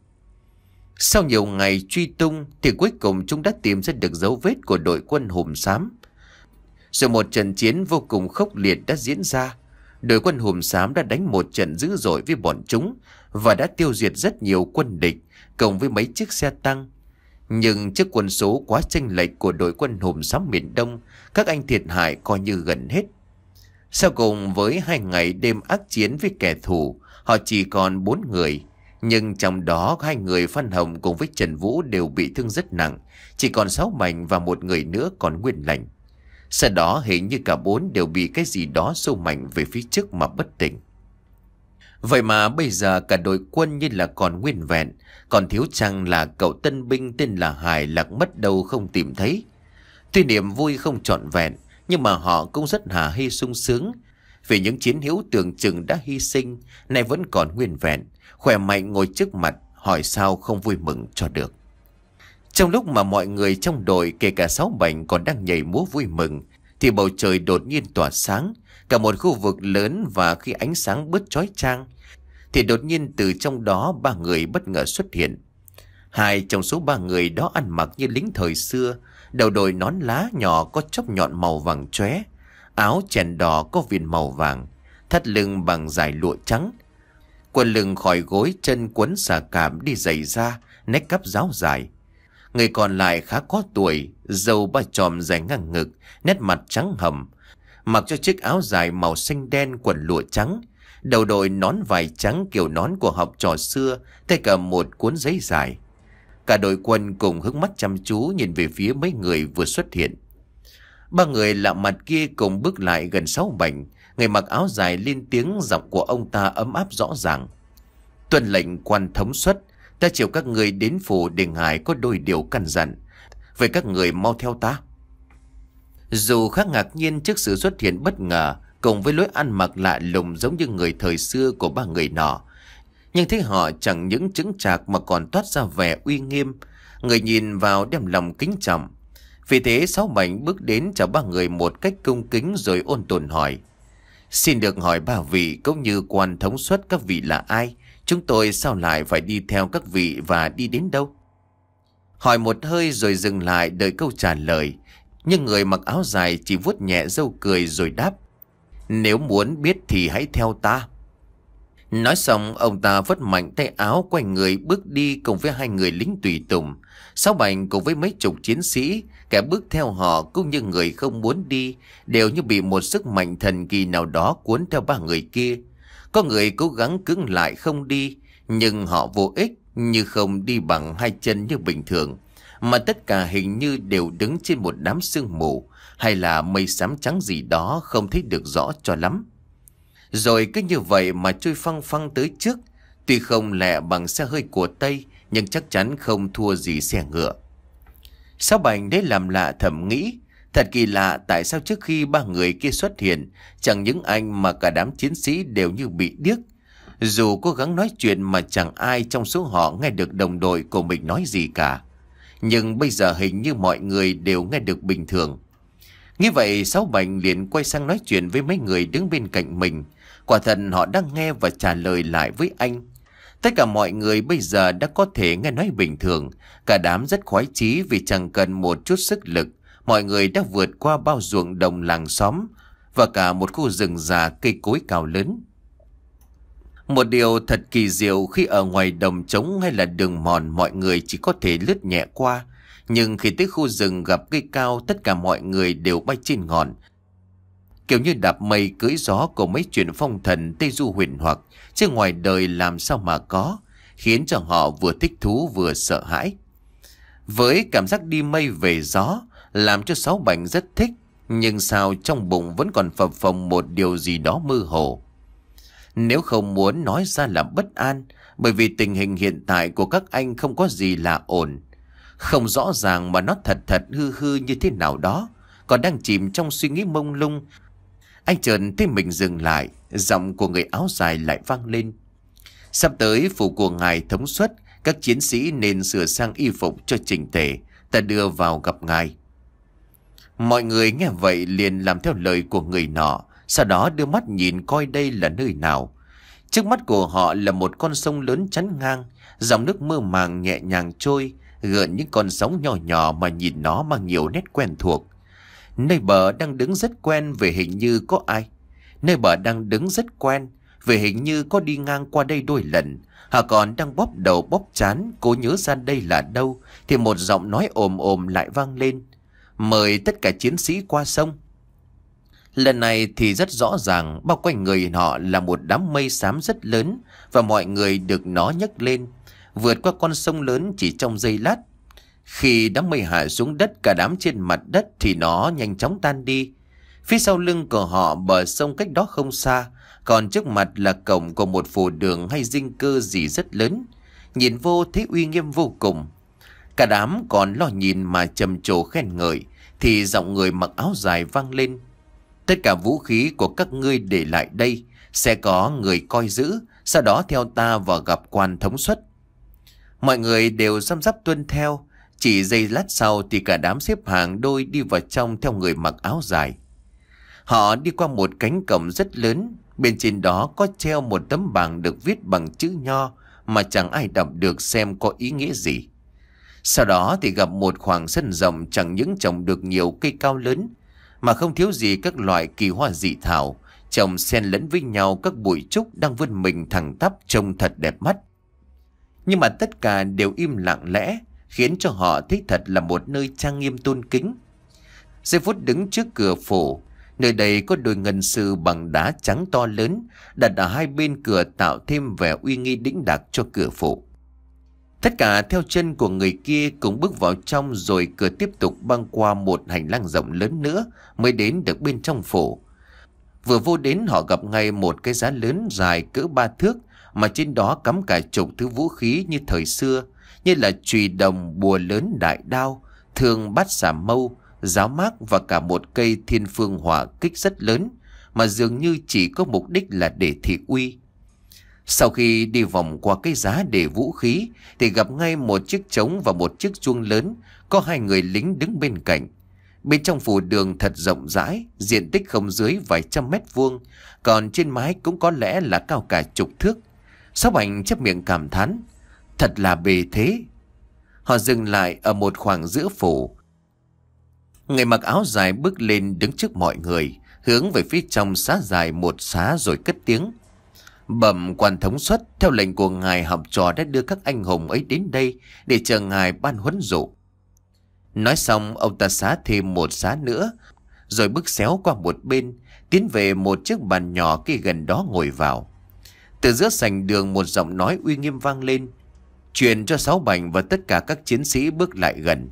A: Sau nhiều ngày truy tung thì cuối cùng chúng đã tìm ra được dấu vết của đội quân Hùm Xám. Rồi một trận chiến vô cùng khốc liệt đã diễn ra. Đội quân Hùm Xám đã đánh một trận dữ dội với bọn chúng và đã tiêu diệt rất nhiều quân địch cộng với mấy chiếc xe tăng. Nhưng trước quân số quá chênh lệch của đội quân Hùm Xám miền Đông, các anh thiệt hại coi như gần hết. Sau cùng với hai ngày đêm ác chiến với kẻ thù, họ chỉ còn bốn người. Nhưng trong đó hai người Phan Hồng cùng với Trần Vũ đều bị thương rất nặng, chỉ còn Sáu Bành và một người nữa còn nguyên lành. Sau đó hình như cả bốn đều bị cái gì đó xô mạnh về phía trước mà bất tỉnh. Vậy mà bây giờ cả đội quân như là còn nguyên vẹn, còn thiếu chăng là cậu tân binh tên là Hải lạc mất đâu không tìm thấy. Tuy niềm vui không trọn vẹn, nhưng mà họ cũng rất hả hê sung sướng, vì những chiến hữu tưởng chừng đã hy sinh nay vẫn còn nguyên vẹn, khỏe mạnh ngồi trước mặt, hỏi sao không vui mừng cho được. Trong lúc mà mọi người trong đội, kể cả Sáu Bành còn đang nhảy múa vui mừng, thì bầu trời đột nhiên tỏa sáng, cả một khu vực lớn, và khi ánh sáng bớt chói chang, thì đột nhiên từ trong đó ba người bất ngờ xuất hiện. Hai trong số ba người đó ăn mặc như lính thời xưa, đầu đội nón lá nhỏ có chóp nhọn màu vàng chóe, áo chèn đỏ có viền màu vàng, thắt lưng bằng dải lụa trắng, quần lưng khỏi gối, chân quấn xà cạp, đi giày da, nách cắp ráo dài. Người còn lại khá có tuổi, râu ba chòm dài ngang ngực, nét mặt trắng hầm, mặc cho chiếc áo dài màu xanh đen, quần lụa trắng, đầu đội nón vải trắng kiểu nón của học trò xưa, tay cầm một cuốn giấy dài. Cả đội quân cùng hướng mắt chăm chú nhìn về phía mấy người vừa xuất hiện. Ba người lạ mặt kia cùng bước lại gần Sáu Bạch. Người mặc áo dài lên tiếng, giọng của ông ta ấm áp rõ ràng. Tuân lệnh quan thống suất, ta chiều các người đến phủ để ngài có đôi điều căn dặn. Vậy các người mau theo ta. Dù khá ngạc nhiên trước sự xuất hiện bất ngờ cùng với lối ăn mặc lạ lùng giống như người thời xưa của ba người nọ, nhưng thấy họ chẳng những chững chạc mà còn toát ra vẻ uy nghiêm. Người nhìn vào đem lòng kính trọng. Vì thế Sáu Bạch bước đến chào ba người một cách cung kính rồi ôn tồn hỏi: Xin được hỏi ba vị cũng như quan thống suất các vị là ai? Chúng tôi sao lại phải đi theo các vị và đi đến đâu? Hỏi một hơi rồi dừng lại đợi câu trả lời. Nhưng người mặc áo dài chỉ vuốt nhẹ râu cười rồi đáp: Nếu muốn biết thì hãy theo ta. Nói xong ông ta vất mạnh tay áo, quay người bước đi cùng với hai người lính tùy tùng. Sáu Bạch cùng với mấy chục chiến sĩ, kẻ bước theo họ cũng như người không muốn đi, đều như bị một sức mạnh thần kỳ nào đó cuốn theo ba người kia. Có người cố gắng cứng lại không đi, nhưng họ vô ích, như không đi bằng hai chân như bình thường, mà tất cả hình như đều đứng trên một đám sương mù hay là mây xám trắng gì đó không thấy được rõ cho lắm. Rồi cứ như vậy mà trôi phăng phăng tới trước. Tuy không lẹ bằng xe hơi của Tây, nhưng chắc chắn không thua gì xe ngựa. Sáu Bạch đấy làm lạ thầm nghĩ, thật kỳ lạ tại sao trước khi ba người kia xuất hiện, chẳng những anh mà cả đám chiến sĩ đều như bị điếc. Dù cố gắng nói chuyện mà chẳng ai trong số họ nghe được đồng đội của mình nói gì cả. Nhưng bây giờ hình như mọi người đều nghe được bình thường. Như vậy Sáu Bạch liền quay sang nói chuyện với mấy người đứng bên cạnh mình. Quả thật họ đang nghe và trả lời lại với anh. Tất cả mọi người bây giờ đã có thể nghe nói bình thường. Cả đám rất khoái chí vì chẳng cần một chút sức lực. Mọi người đã vượt qua bao ruộng đồng làng xóm và cả một khu rừng già cây cối cao lớn. Một điều thật kỳ diệu khi ở ngoài đồng trống hay là đường mòn mọi người chỉ có thể lướt nhẹ qua. Nhưng khi tới khu rừng gặp cây cao, tất cả mọi người đều bay trên ngọn. Kiểu như đạp mây cưỡi gió của mấy chuyện phong thần Tây Du huyền hoặc, chứ ngoài đời làm sao mà có, khiến cho họ vừa thích thú vừa sợ hãi. Với cảm giác đi mây về gió, làm cho Sáu Bạch rất thích, nhưng sao trong bụng vẫn còn phập phồng một điều gì đó mơ hồ. Nếu không muốn nói ra là bất an, bởi vì tình hình hiện tại của các anh không có gì là ổn. Không rõ ràng mà nó thật thật hư hư như thế nào đó. Còn đang chìm trong suy nghĩ mông lung, anh chợt thấy mình dừng lại. Giọng của người áo dài lại vang lên: Sắp tới phủ của ngài thống suất, các chiến sĩ nên sửa sang y phục cho chỉnh tề, ta đưa vào gặp ngài. Mọi người nghe vậy liền làm theo lời của người nọ, sau đó đưa mắt nhìn coi đây là nơi nào. Trước mắt của họ là một con sông lớn chắn ngang, dòng nước mơ màng nhẹ nhàng trôi, gợn những con sóng nhỏ nhỏ mà nhìn nó mang nhiều nét quen thuộc. Nơi bờ đang đứng rất quen vì hình như có ai. Nơi bờ đang đứng rất quen vì hình như có đi ngang qua đây đôi lần. Họ còn đang bóp đầu bóp trán cố nhớ ra đây là đâu, thì một giọng nói ồm ồm lại vang lên: Mời tất cả chiến sĩ qua sông. Lần này thì rất rõ ràng, bao quanh người họ là một đám mây xám rất lớn, và mọi người được nó nhấc lên, vượt qua con sông lớn chỉ trong giây lát. Khi đám mây hạ xuống đất, cả đám trên mặt đất thì nó nhanh chóng tan đi. Phía sau lưng của họ bờ sông cách đó không xa, còn trước mặt là cổng của một phủ đường hay dinh cơ gì rất lớn, nhìn vô thấy uy nghiêm vô cùng. Cả đám còn lo nhìn mà trầm trồ khen ngợi, thì giọng người mặc áo dài vang lên: Tất cả vũ khí của các ngươi để lại đây, sẽ có người coi giữ, sau đó theo ta vào gặp quan thống suất. Mọi người đều răm rắp tuân theo. Chỉ giây lát sau thì cả đám xếp hàng đôi đi vào trong theo người mặc áo dài. Họ đi qua một cánh cổng rất lớn, bên trên đó có treo một tấm bảng được viết bằng chữ nho mà chẳng ai đọc được xem có ý nghĩa gì. Sau đó thì gặp một khoảng sân rộng chẳng những trồng được nhiều cây cao lớn, mà không thiếu gì các loại kỳ hoa dị thảo, trồng xen lẫn với nhau các bụi trúc đang vươn mình thẳng tắp trông thật đẹp mắt. Nhưng mà tất cả đều im lặng lẽ, khiến cho họ thấy thật là một nơi trang nghiêm tôn kính. Giây phút đứng trước cửa phủ, Nơi đây có đồi ngân sư bằng đá trắng to lớn, đặt ở hai bên cửa tạo thêm vẻ uy nghi đĩnh đạc cho cửa phủ. Tất cả theo chân của người kia cùng bước vào trong, rồi cửa tiếp tục băng qua một hành lang rộng lớn nữa mới đến được bên trong phủ. Vừa vô đến họ gặp ngay một cái giá lớn dài cỡ ba thước, mà trên đó cắm cả chục thứ vũ khí như thời xưa, như là chùy đồng, bùa lớn, đại đao, thương, bát xà mâu, giáo mác và cả một cây thiên phương hỏa kích rất lớn, mà dường như chỉ có mục đích là để thị uy. Sau khi đi vòng qua cái giá để vũ khí thì gặp ngay một chiếc trống và một chiếc chuông lớn, có hai người lính đứng bên cạnh. Bên trong phủ đường thật rộng rãi, diện tích không dưới vài trăm mét vuông, còn trên mái cũng có lẽ là cao cả chục thước. Sáu Bành chép miệng cảm thán, thật là bề thế. Họ dừng lại ở một khoảng giữa phủ. Người mặc áo dài bước lên đứng trước mọi người, hướng về phía trong xá dài một xá rồi cất tiếng: Bẩm quan thống suất, theo lệnh của ngài, học trò đã đưa các anh hùng ấy đến đây để chờ ngài ban huấn dụ. Nói xong ông ta xá thêm một xá nữa, rồi bước xéo qua một bên, tiến về một chiếc bàn nhỏ kia gần đó ngồi vào. Từ giữa sảnh đường một giọng nói uy nghiêm vang lên, truyền cho Sáu Bành và tất cả các chiến sĩ bước lại gần.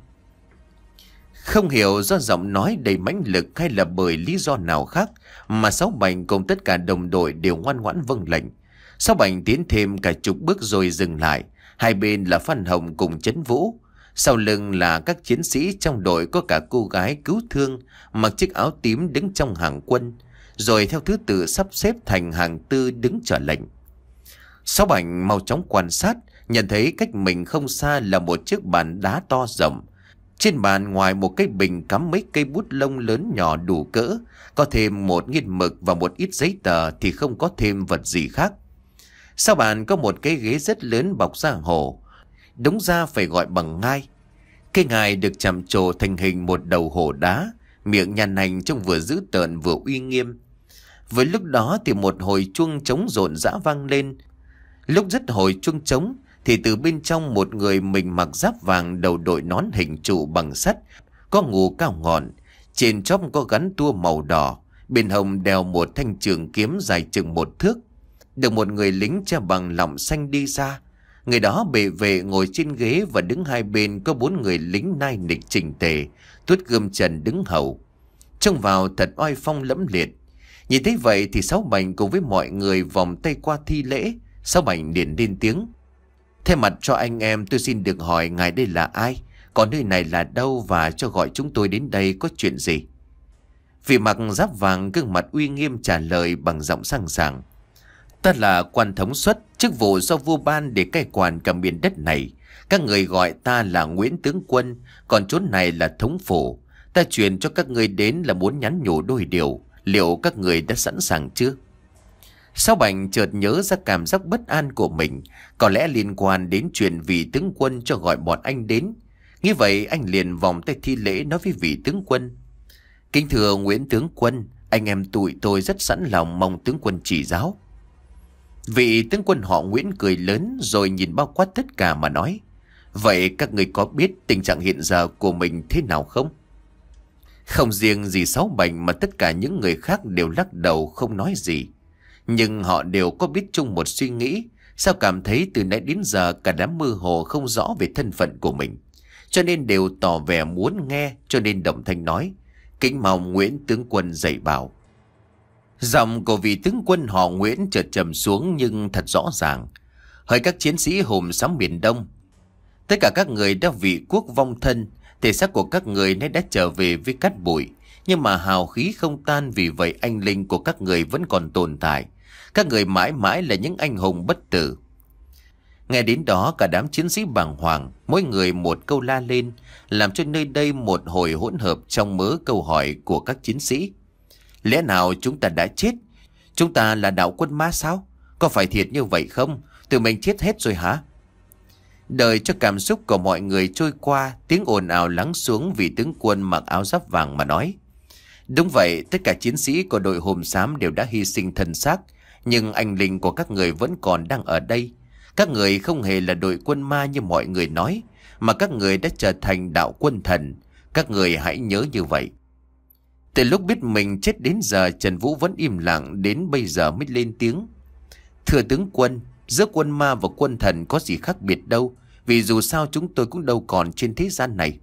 A: Không hiểu do giọng nói đầy mãnh lực hay là bởi lý do nào khác mà Sáu Bành cùng tất cả đồng đội đều ngoan ngoãn vâng lệnh. Sáu Bành tiến thêm cả chục bước rồi dừng lại. Hai bên là Phan Hồng cùng Trấn Vũ, sau lưng là các chiến sĩ trong đội, có cả cô gái cứu thương mặc chiếc áo tím đứng trong hàng quân, rồi theo thứ tự sắp xếp thành hàng tư đứng chờ lệnh. Sáu Bành mau chóng quan sát, nhận thấy cách mình không xa là một chiếc bàn đá to rộng. Trên bàn ngoài một cái bình cắm mấy cây bút lông lớn nhỏ đủ cỡ, có thêm một nghiên mực và một ít giấy tờ thì không có thêm vật gì khác. Sau bàn có một cái ghế rất lớn bọc da hổ, đúng ra phải gọi bằng ngai. Cây ngai được chạm trổ thành hình một đầu hổ đá, miệng nhàn hành trông vừa dữ tợn vừa uy nghiêm. Với lúc đó thì một hồi chuông trống rộn rã vang lên. Lúc dứt hồi chuông trống thì từ bên trong một người mình mặc giáp vàng, đầu đội nón hình trụ bằng sắt, có ngù cao ngọn, trên chóp có gắn tua màu đỏ, bên hông đeo một thanh trường kiếm dài chừng một thước. Được một người lính che bằng lọng xanh đi ra. Người đó bề vệ ngồi trên ghế và đứng hai bên có bốn người lính nai nịch chỉnh tề, tuốt gươm trần đứng hầu. Trông vào thật oai phong lẫm liệt. Nhìn thấy vậy thì Sáu Bành cùng với mọi người vòng tay qua thi lễ. Sáu Bành liền lên tiếng: Thay mặt cho anh em, tôi xin được hỏi ngài đây là ai, còn nơi này là đâu, và cho gọi chúng tôi đến đây có chuyện gì? Vị mặc giáp vàng gương mặt uy nghiêm trả lời bằng giọng sang sảng: Ta là quan thống suất, chức vụ do vua ban để cai quản cả miền đất này. Các người gọi ta là Nguyễn tướng quân, còn chốn này là thống phủ. Ta truyền cho các người đến là muốn nhắn nhủ đôi điều. Liệu các người đã sẵn sàng chưa? Sáu Bành chợt nhớ ra cảm giác bất an của mình, có lẽ liên quan đến chuyện vị tướng quân cho gọi bọn anh đến. Như vậy anh liền vòng tay thi lễ nói với vị tướng quân: Kính thưa Nguyễn tướng quân, anh em tụi tôi rất sẵn lòng mong tướng quân chỉ giáo. Vị tướng quân họ Nguyễn cười lớn rồi nhìn bao quát tất cả mà nói: Vậy các người có biết tình trạng hiện giờ của mình thế nào không? Không riêng gì Sáu Bành mà tất cả những người khác đều lắc đầu không nói gì. Nhưng họ đều có biết chung một suy nghĩ, sao cảm thấy từ nãy đến giờ cả đám mơ hồ không rõ về thân phận của mình, cho nên đều tỏ vẻ muốn nghe, cho nên đồng thanh nói: Kính mong Nguyễn tướng quân dạy bảo. Giọng của vị tướng quân họ Nguyễn chợt trầm xuống nhưng thật rõ ràng: Hỡi các chiến sĩ hùng sám miền Đông, tất cả các người đã vị quốc vong thân, thể xác của các người nay đã trở về với cát bụi, nhưng mà hào khí không tan, vì vậy anh linh của các người vẫn còn tồn tại. Các người mãi mãi là những anh hùng bất tử. Nghe đến đó cả đám chiến sĩ bàng hoàng, mỗi người một câu la lên, làm cho nơi đây một hồi hỗn hợp trong mớ câu hỏi của các chiến sĩ. Lẽ nào chúng ta đã chết? Chúng ta là đạo quân ma sao? Có phải thiệt như vậy không? Tụi mình chết hết rồi hả? Đợi cho cảm xúc của mọi người trôi qua, tiếng ồn ào lắng xuống, vì tướng quân mặc áo giáp vàng mà nói: Đúng vậy, tất cả chiến sĩ của đội hồn xám đều đã hy sinh thân xác, nhưng anh linh của các người vẫn còn đang ở đây. Các người không hề là đội quân ma như mọi người nói, mà các người đã trở thành đạo quân thần. Các người hãy nhớ như vậy. Từ lúc biết mình chết đến giờ, Trần Vũ vẫn im lặng, đến bây giờ mới lên tiếng. Thưa tướng quân, giữa quân ma và quân thần có gì khác biệt đâu, vì dù sao chúng tôi cũng đâu còn trên thế gian này.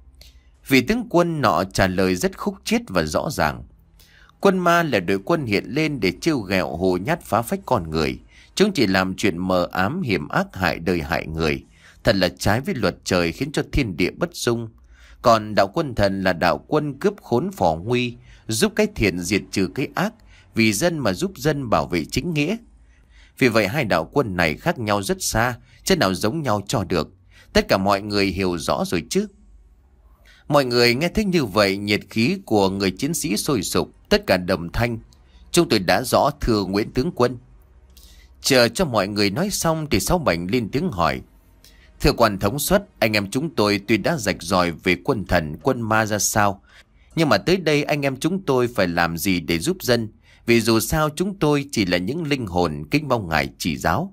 A: Vị tướng quân nọ trả lời rất khúc chiết và rõ ràng. Quân ma là đội quân hiện lên để trêu ghẹo hồ nhát phá phách con người. Chúng chỉ làm chuyện mờ ám hiểm ác hại đời hại người, thật là trái với luật trời, khiến cho thiên địa bất dung. Còn đạo quân thần là đạo quân cướp khốn phò nguy, giúp cái thiện diệt trừ cái ác, vì dân mà giúp dân bảo vệ chính nghĩa. Vì vậy hai đạo quân này khác nhau rất xa, chứ nào giống nhau cho được. Tất cả mọi người hiểu rõ rồi chứ. Mọi người nghe thấy như vậy, nhiệt khí của người chiến sĩ sôi sục, tất cả đồng thanh. Chúng tôi đã rõ thưa Nguyễn tướng quân. Chờ cho mọi người nói xong thì Sáu Bảnh lên tiếng hỏi. Thưa quan thống suất, anh em chúng tôi tuy đã rạch ròi về quân thần, quân ma ra sao, nhưng mà tới đây anh em chúng tôi phải làm gì để giúp dân? Vì dù sao chúng tôi chỉ là những linh hồn, kính mong ngài chỉ giáo.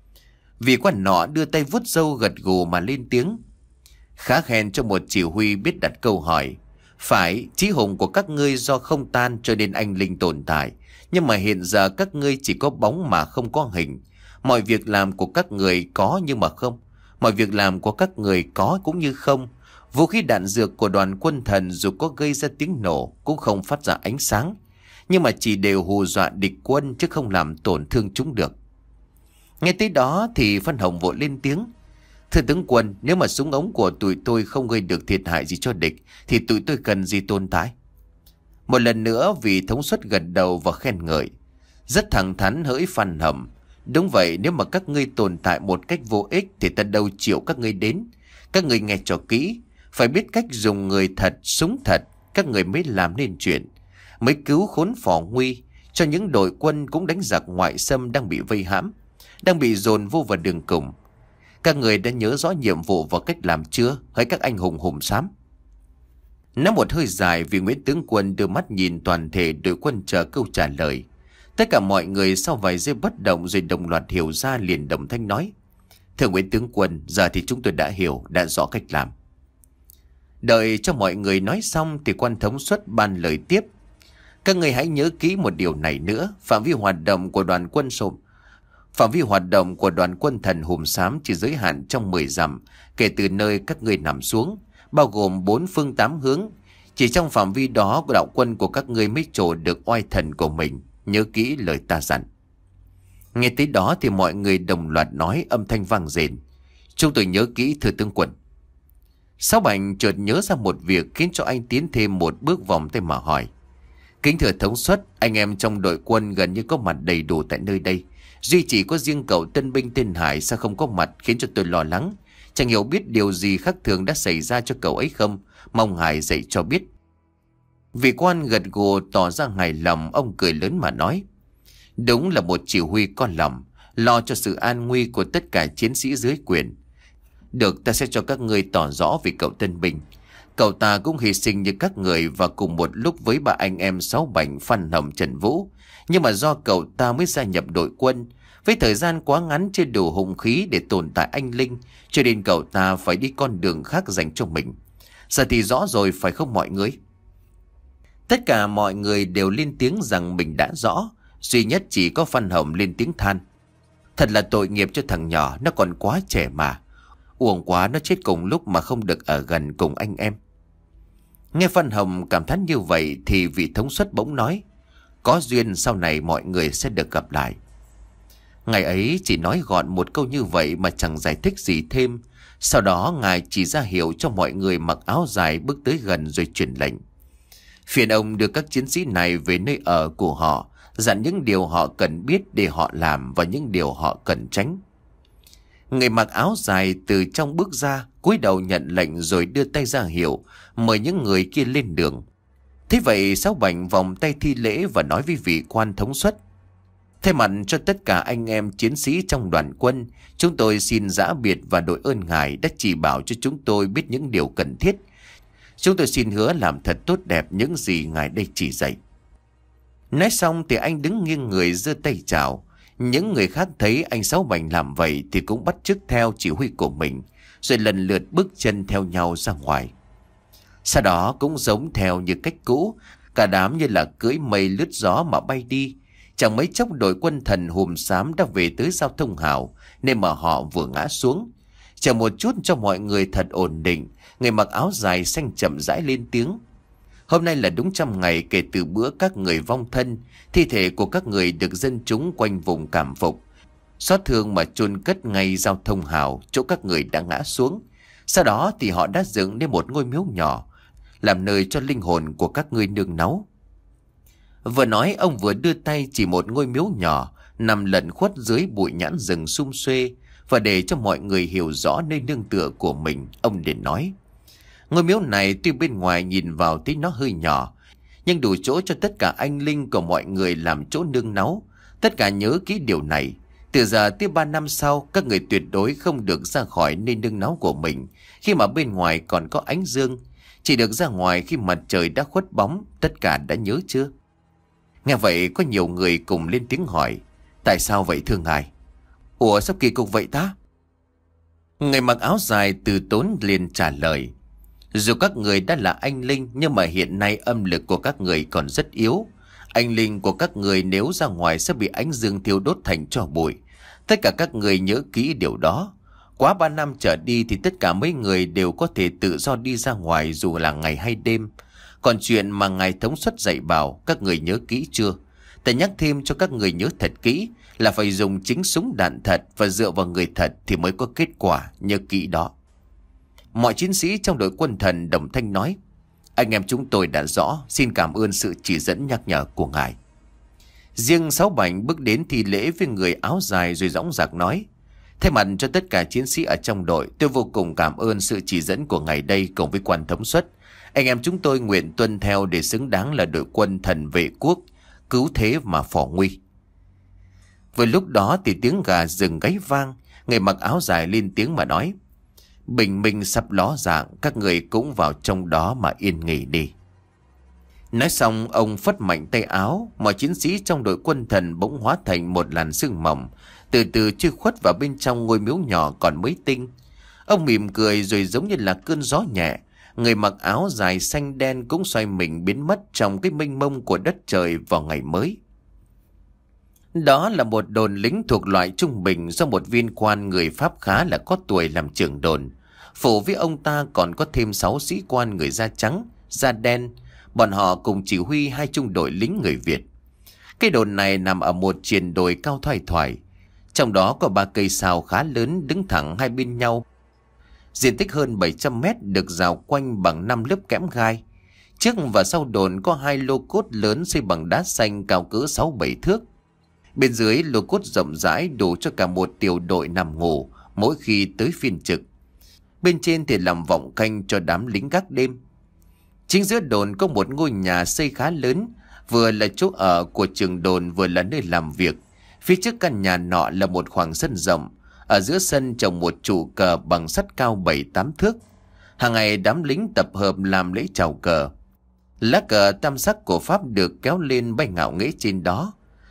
A: Vị quan nọ đưa tay vuốt râu gật gù mà lên tiếng. Khá khen cho một chỉ huy biết đặt câu hỏi. Phải, chí hùng của các ngươi do không tan cho nên anh linh tồn tại. Nhưng mà hiện giờ các ngươi chỉ có bóng mà không có hình. Mọi việc làm của các người có nhưng mà không. Mọi việc làm của các người có cũng như không. Vũ khí đạn dược của đoàn quân thần dù có gây ra tiếng nổ cũng không phát ra ánh sáng, nhưng mà chỉ đều hù dọa địch quân chứ không làm tổn thương chúng được. Nghe tới đó thì Phan Hồng vội lên tiếng. Thưa tướng quân, nếu mà súng ống của tụi tôi không gây được thiệt hại gì cho địch thì tụi tôi cần gì tồn tại? Một lần nữa vị thống suất gật đầu và khen ngợi. Rất thẳng thắn hỡi Phan Hồng. Đúng vậy, nếu mà các ngươi tồn tại một cách vô ích thì ta đâu chịu các ngươi đến. Các ngươi nghe cho kỹ, phải biết cách dùng người thật, súng thật, các người mới làm nên chuyện, mới cứu khốn phò nguy cho những đội quân cũng đánh giặc ngoại xâm đang bị vây hãm, đang bị dồn vô vào đường cùng. Các người đã nhớ rõ nhiệm vụ và cách làm chưa, hỡi các anh hùng hùm xám? Nói một hơi dài, vì Nguyễn tướng quân đưa mắt nhìn toàn thể đội quân chờ câu trả lời. Tất cả mọi người sau vài giây bất động rồi đồng loạt hiểu ra, liền đồng thanh nói. Thưa Nguyễn tướng quân, giờ thì chúng tôi đã hiểu, đã rõ cách làm. Đợi cho mọi người nói xong thì quan thống suất ban lời tiếp. Các người hãy nhớ kỹ một điều này nữa. Phạm vi hoạt động của đoàn quân sộm Phạm vi hoạt động của đoàn quân thần hùm xám chỉ giới hạn trong mười dặm kể từ nơi các ngươi nằm xuống, bao gồm bốn phương tám hướng. Chỉ trong phạm vi đó đạo quân của các ngươi mới trổ được oai thần của mình. Nhớ kỹ lời ta dặn. Nghe tới đó thì mọi người đồng loạt nói âm thanh vang dền. Chúng tôi nhớ kỹ thưa tướng quân. Sáu Bảnh chợt nhớ ra một việc khiến cho anh tiến thêm một bước vòng tay mà hỏi. Kính thưa thống suất, anh em trong đội quân gần như có mặt đầy đủ tại nơi đây. Duy chỉ có riêng cậu tân binh tên Hải sao không có mặt, khiến cho tôi lo lắng. Chẳng hiểu biết điều gì khác thường đã xảy ra cho cậu ấy không. Mong Hải dạy cho biết. Vị quan gật gù tỏ ra hài lòng, ông cười lớn mà nói. Đúng là một chỉ huy con lòng, lo cho sự an nguy của tất cả chiến sĩ dưới quyền. Được, ta sẽ cho các ngươi tỏ rõ về cậu tân binh. Cậu ta cũng hy sinh như các người và cùng một lúc với ba anh em Sáu Bảnh, Phan Hồng, Trần Vũ. Nhưng mà do cậu ta mới gia nhập đội quân, với thời gian quá ngắn chưa đủ hùng khí để tồn tại anh linh, cho nên cậu ta phải đi con đường khác dành cho mình. Giờ thì rõ rồi phải không mọi người? Tất cả mọi người đều lên tiếng rằng mình đã rõ. Duy nhất chỉ có Phan Hồng lên tiếng than. Thật là tội nghiệp cho thằng nhỏ, nó còn quá trẻ mà. Uổng quá, nó chết cùng lúc mà không được ở gần cùng anh em. Nghe Phan Hồng cảm thán như vậy thì vị thống suất bỗng nói. Có duyên sau này mọi người sẽ được gặp lại. Ngày ấy chỉ nói gọn một câu như vậy mà chẳng giải thích gì thêm. Sau đó ngài chỉ ra hiệu cho mọi người mặc áo dài bước tới gần rồi truyền lệnh. Phiền ông đưa các chiến sĩ này về nơi ở của họ, dặn những điều họ cần biết để họ làm và những điều họ cần tránh. Người mặc áo dài từ trong bước ra, cúi đầu nhận lệnh rồi đưa tay ra hiệu mời những người kia lên đường. Thế vậy Sáu Bảnh vòng tay thi lễ và nói với vị quan thống suất. Thay mặt cho tất cả anh em chiến sĩ trong đoàn quân, chúng tôi xin giã biệt và đội ơn ngài đã chỉ bảo cho chúng tôi biết những điều cần thiết. Chúng tôi xin hứa làm thật tốt đẹp những gì ngài đây chỉ dạy. Nói xong thì anh đứng nghiêng người giơ tay chào. Những người khác thấy anh Sáu Bảnh làm vậy thì cũng bắt chước theo chỉ huy của mình, rồi lần lượt bước chân theo nhau ra ngoài. Sau đó cũng giống theo như cách cũ, Cả đám như là cưỡi mây lướt gió mà bay đi. Chẳng mấy chốc đội quân thần hùm xám đã về tới giao thông hào, nên mà họ vừa ngã xuống. Chờ một chút cho mọi người thật ổn định, người mặc áo dài xanh chậm rãi lên tiếng. Hôm nay là đúng trăm ngày kể từ bữa các người vong thân, thi thể của các người được dân chúng quanh vùng cảm phục, xót thương mà chôn cất ngay giao thông hào chỗ các người đã ngã xuống. Sau đó thì họ đã dựng nên một ngôi miếu nhỏ, làm nơi cho linh hồn của các ngươi nương náu. Vừa nói ông vừa đưa tay chỉ một ngôi miếu nhỏ nằm lẩn khuất dưới bụi nhãn rừng sum xuê, và để cho mọi người hiểu rõ nơi nương tựa của mình, ông liền nói: ngôi miếu này tuy bên ngoài nhìn vào thấy nó hơi nhỏ, nhưng đủ chỗ cho tất cả anh linh của mọi người làm chỗ nương náu. Tất cả nhớ kỹ điều này. Từ giờ tới ba năm sau, các người tuyệt đối không được ra khỏi nơi nương náu của mình khi mà bên ngoài còn có ánh dương. Chỉ được ra ngoài khi mặt trời đã khuất bóng. Tất cả đã nhớ chưa? Nghe vậy có nhiều người cùng lên tiếng hỏi: tại sao vậy thưa ngài? Ủa sao kỳ cục vậy ta? Người mặc áo dài từ tốn liền trả lời: dù các người đã là anh linh, nhưng mà hiện nay âm lực của các người còn rất yếu. Anh linh của các người nếu ra ngoài sẽ bị ánh dương thiêu đốt thành tro bụi. Tất cả các người nhớ kỹ điều đó. Quá ba năm trở đi thì tất cả mấy người đều có thể tự do đi ra ngoài dù là ngày hay đêm. Còn chuyện mà ngài thống suất dạy bảo, các người nhớ kỹ chưa? Ta nhắc thêm cho các người nhớ thật kỹ là phải dùng chính súng đạn thật và dựa vào người thật thì mới có kết quả, nhớ kỹ đó. Mọi chiến sĩ trong đội quân thần đồng thanh nói: anh em chúng tôi đã rõ, xin cảm ơn sự chỉ dẫn nhắc nhở của ngài. Riêng Sáu Bảnh bước đến thi lễ với người áo dài rồi dõng dạc nói: thay mặt cho tất cả chiến sĩ ở trong đội, tôi vô cùng cảm ơn sự chỉ dẫn của ngài đây cùng với quan thống suất. Anh em chúng tôi nguyện tuân theo để xứng đáng là đội quân thần vệ quốc, cứu thế mà phò nguy. Vừa lúc đó thì tiếng gà rừng gáy vang. Người mặc áo dài lên tiếng mà nói: bình minh sắp ló dạng, các người cũng vào trong đó mà yên nghỉ đi. Nói xong ông phất mạnh tay áo, mọi chiến sĩ trong đội quân thần bỗng hóa thành một làn sương mỏng, từ từ chui khuất vào bên trong ngôi miếu nhỏ còn mới tinh. Ông mỉm cười rồi giống như là cơn gió nhẹ, người mặc áo dài xanh đen cũng xoay mình biến mất trong cái mênh mông của đất trời vào ngày mới. Đó là một đồn lính thuộc loại trung bình do một viên quan người Pháp khá là có tuổi làm trưởng đồn. Phủ với ông ta còn có thêm sáu sĩ quan người da trắng, da đen. Bọn họ cùng chỉ huy hai trung đội lính người Việt. Cái đồn này nằm ở một triền đồi cao thoai thoải. Trong đó có ba cây sào khá lớn đứng thẳng hai bên nhau. Diện tích hơn bảy trăm mét được rào quanh bằng năm lớp kẽm gai. Trước và sau đồn có hai lô cốt lớn xây bằng đá xanh cao cỡ sáu bảy thước. Bên dưới lô cốt rộng rãi đủ cho cả một tiểu đội nằm ngủ mỗi khi tới phiên trực. Bên trên thì làm vọng canh cho đám lính gác đêm. Chính giữa đồn có một ngôi nhà xây khá lớn, vừa là chỗ ở của trường đồn vừa là nơi làm việc. Phía trước căn nhà nọ là một khoảng sân rộng. Ở giữa sân trồng một trụ cờ bằng sắt cao bảy tám thước. Hàng ngày đám lính tập hợp làm lễ chào cờ. Lá cờ tam sắc của Pháp được kéo lên bay ngạo nghễ trên đó.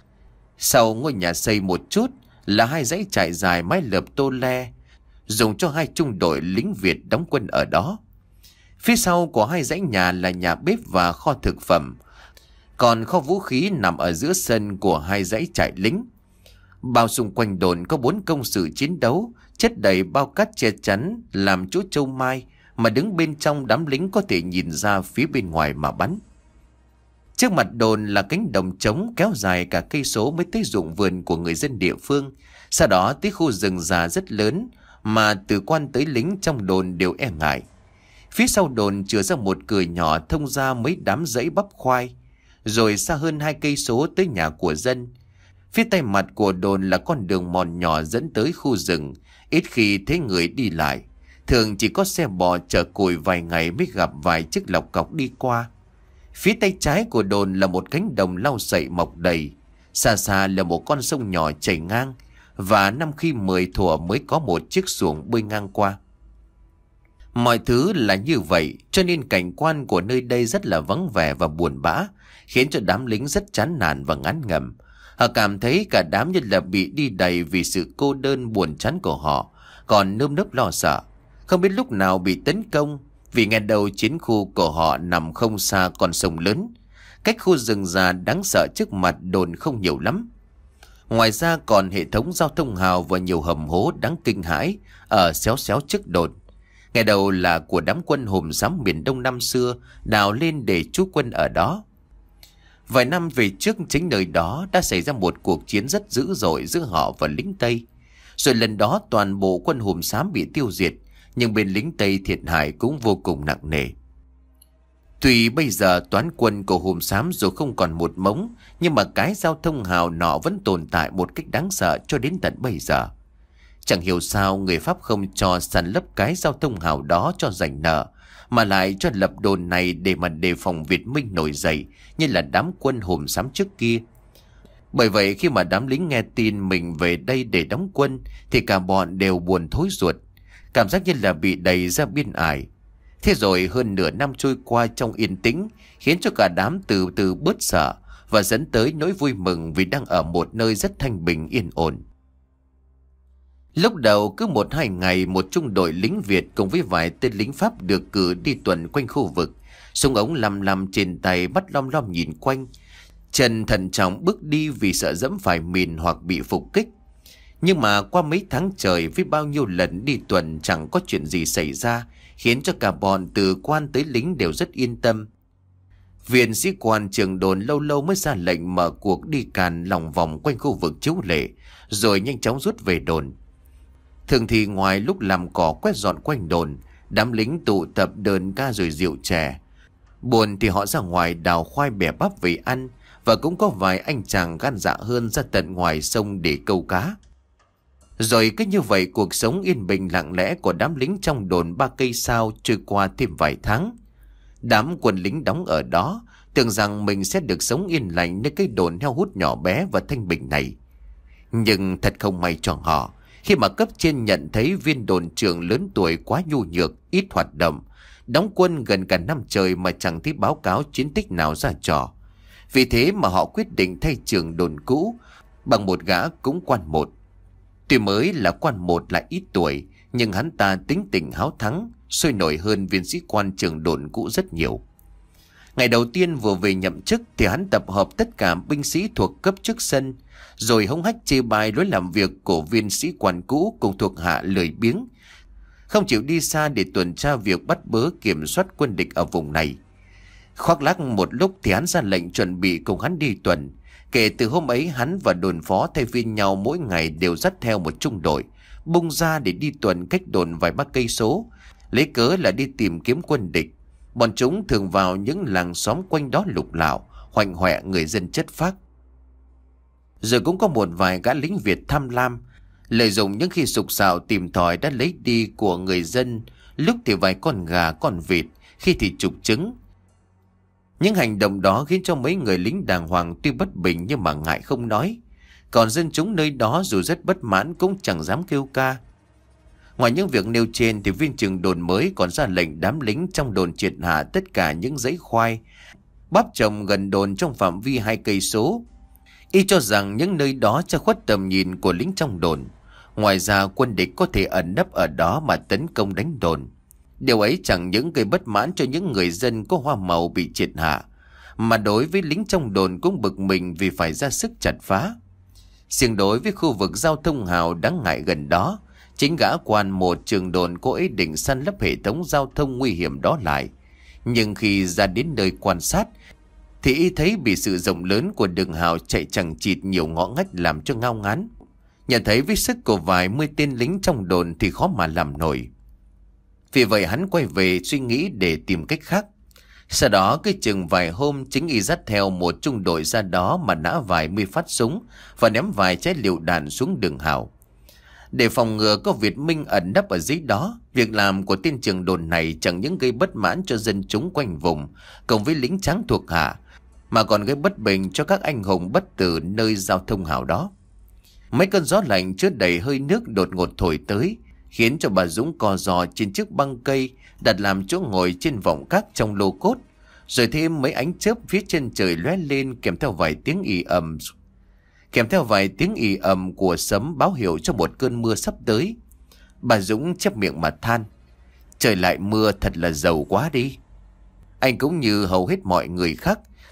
A: Sau ngôi nhà xây một chút là hai dãy trại dài mái lợp tô le, dùng cho hai trung đội lính Việt đóng quân ở đó. Phía sau của hai dãy nhà là nhà bếp và kho thực phẩm. Còn kho vũ khí nằm ở giữa sân của hai dãy trại lính. Bao xung quanh đồn có bốn công sự chiến đấu, chất đầy bao cát che chắn làm chỗ châu mai, mà đứng bên trong đám lính có thể nhìn ra phía bên ngoài mà bắn. Trước mặt đồn là cánh đồng trống kéo dài cả cây số mới tới ruộng vườn của người dân địa phương. Sau đó tới khu rừng già rất lớn mà từ quan tới lính trong đồn đều e ngại. Phía sau đồn chừa ra một cửa nhỏ thông ra mấy đám rẫy bắp khoai, rồi xa hơn hai cây số tới nhà của dân. Phía tay mặt của đồn là con đường mòn nhỏ dẫn tới khu rừng, ít khi thấy người đi lại. Thường chỉ có xe bò chở củi vài ngày mới gặp vài chiếc lọc cọc đi qua. Phía tay trái của đồn là một cánh đồng lau sậy mọc đầy. Xa xa là một con sông nhỏ chảy ngang, và năm khi mười thuở mới có một chiếc xuồng bơi ngang qua. Mọi thứ là như vậy, cho nên cảnh quan của nơi đây rất là vắng vẻ và buồn bã, khiến cho đám lính rất chán nản và ngán ngẩm. Họ cảm thấy cả đám như là bị đi đầy vì sự cô đơn buồn chán của họ, còn nơm nớp lo sợ, không biết lúc nào bị tấn công, vì nghe đầu chiến khu của họ nằm không xa con sông lớn. Cách khu rừng già đáng sợ trước mặt đồn không nhiều lắm. Ngoài ra còn hệ thống giao thông hào và nhiều hầm hố đáng kinh hãi ở xéo xéo trước đồn. Ngày đầu là của đám quân hùm xám miền Đông năm xưa đào lên để trú quân ở đó. Vài năm về trước, chính nơi đó đã xảy ra một cuộc chiến rất dữ dội giữa họ và lính Tây. Rồi lần đó toàn bộ quân hùm xám bị tiêu diệt, nhưng bên lính Tây thiệt hại cũng vô cùng nặng nề. Tuy bây giờ toán quân của hùm xám dù không còn một mống, nhưng mà cái giao thông hào nọ vẫn tồn tại một cách đáng sợ cho đến tận bây giờ. Chẳng hiểu sao người Pháp không cho săn lấp cái giao thông hào đó cho rảnh nợ, mà lại cho lập đồn này để mà đề phòng Việt Minh nổi dậy như là đám quân hùm xám trước kia. Bởi vậy khi mà đám lính nghe tin mình về đây để đóng quân thì cả bọn đều buồn thối ruột, cảm giác như là bị đẩy ra biên ải. Thế rồi hơn nửa năm trôi qua trong yên tĩnh, khiến cho cả đám từ từ bớt sợ và dẫn tới nỗi vui mừng vì đang ở một nơi rất thanh bình yên ổn. Lúc đầu cứ một hai ngày, một trung đội lính Việt cùng với vài tên lính Pháp được cử đi tuần quanh khu vực. Súng ống lăm lăm trên tay, bắt lom lom nhìn quanh. Trần thận trọng bước đi vì sợ dẫm phải mìn hoặc bị phục kích. Nhưng mà qua mấy tháng trời với bao nhiêu lần đi tuần chẳng có chuyện gì xảy ra, khiến cho cả bọn từ quan tới lính đều rất yên tâm. Viên sĩ quan trưởng đồn lâu lâu mới ra lệnh mở cuộc đi càn lòng vòng quanh khu vực chiếu lệ, rồi nhanh chóng rút về đồn. Thường thì ngoài lúc làm cỏ quét dọn quanh đồn, đám lính tụ tập đờn ca rồi rượu chè. Buồn thì họ ra ngoài đào khoai bẻ bắp về ăn, và cũng có vài anh chàng gan dạ hơn ra tận ngoài sông để câu cá. Rồi cứ như vậy cuộc sống yên bình lặng lẽ của đám lính trong đồn ba cây sao trôi qua thêm vài tháng. Đám quân lính đóng ở đó tưởng rằng mình sẽ được sống yên lành nơi cái đồn heo hút nhỏ bé và thanh bình này. Nhưng thật không may cho họ, khi mà cấp trên nhận thấy viên đồn trưởng lớn tuổi quá nhu nhược, ít hoạt động, đóng quân gần cả năm trời mà chẳng thấy báo cáo chiến tích nào ra trò. Vì thế mà họ quyết định thay trưởng đồn cũ bằng một gã cũng quan một. Tuy mới là quan một lại ít tuổi, nhưng hắn ta tính tình háo thắng, sôi nổi hơn viên sĩ quan trưởng đồn cũ rất nhiều. Ngày đầu tiên vừa về nhậm chức thì hắn tập hợp tất cả binh sĩ thuộc cấp trước sân, rồi hống hách chê bai lối làm việc của viên sĩ quan cũ cùng thuộc hạ lười biếng, không chịu đi xa để tuần tra việc bắt bớ kiểm soát quân địch ở vùng này. Khoác lác một lúc thì hắn ra lệnh chuẩn bị cùng hắn đi tuần. Kể từ hôm ấy, hắn và đồn phó thay phiên nhau mỗi ngày đều dắt theo một trung đội, bung ra để đi tuần cách đồn vài ba cây số, lấy cớ là đi tìm kiếm quân địch. Bọn chúng thường vào những làng xóm quanh đó lục lạo, hoành hoẹ người dân chất phác. Rồi cũng có một vài gã lính Việt tham lam, lợi dụng những khi sục sạo tìm tòi đã lấy đi của người dân, lúc thì vài con gà con vịt, khi thì trục trứng. Những hành động đó khiến cho mấy người lính đàng hoàng tuy bất bình nhưng mà ngại không nói. Còn dân chúng nơi đó dù rất bất mãn cũng chẳng dám kêu ca. Ngoài những việc nêu trên thì viên trưởng đồn mới còn ra lệnh đám lính trong đồn triệt hạ tất cả những giấy khoai, bắp trồng gần đồn trong phạm vi hai cây số. Y cho rằng những nơi đó che khuất tầm nhìn của lính trong đồn. Ngoài ra quân địch có thể ẩn nấp ở đó mà tấn công đánh đồn. Điều ấy chẳng những gây bất mãn cho những người dân có hoa màu bị triệt hạ, mà đối với lính trong đồn cũng bực mình vì phải ra sức chặt phá. Riêng đối với khu vực giao thông hào đáng ngại gần đó, chính gã quan một trường đồn có ý định săn lấp hệ thống giao thông nguy hiểm đó lại. Nhưng khi ra đến nơi quan sát thì y thấy bị sự rộng lớn của đường hào chạy chằng chịt nhiều ngõ ngách làm cho ngao ngán. Nhận thấy với sức của vài mươi tên lính trong đồn thì khó mà làm nổi. Vì vậy hắn quay về suy nghĩ để tìm cách khác. Sau đó cái chừng vài hôm, chính y dắt theo một trung đội ra đó mà nã vài mươi phát súng và ném vài trái lựu đạn xuống đường hào. Để phòng ngừa có Việt Minh ẩn nấp ở dưới đó, việc làm của tên trưởng đồn này chẳng những gây bất mãn cho dân chúng quanh vùng cùng với lính tráng thuộc hạ, mà còn gây bất bình cho các anh hùng bất tử nơi giao thông hào đó. Mấy cơn gió lạnh chứa đầy hơi nước đột ngột thổi tới, khiến cho bà Dũng co giò trên chiếc băng cây đặt làm chỗ ngồi trên vọng cát trong lô cốt, rồi thêm mấy ánh chớp phía chân trời lóe lên kèm theo vài tiếng ì ầm kèm theo vài tiếng ì ầm của sấm báo hiệu cho một cơn mưa sắp tới. Bà Dũng chép miệng mà than: trời lại mưa thật là giàu quá đi. Anh cũng như hầu hết mọi người khác,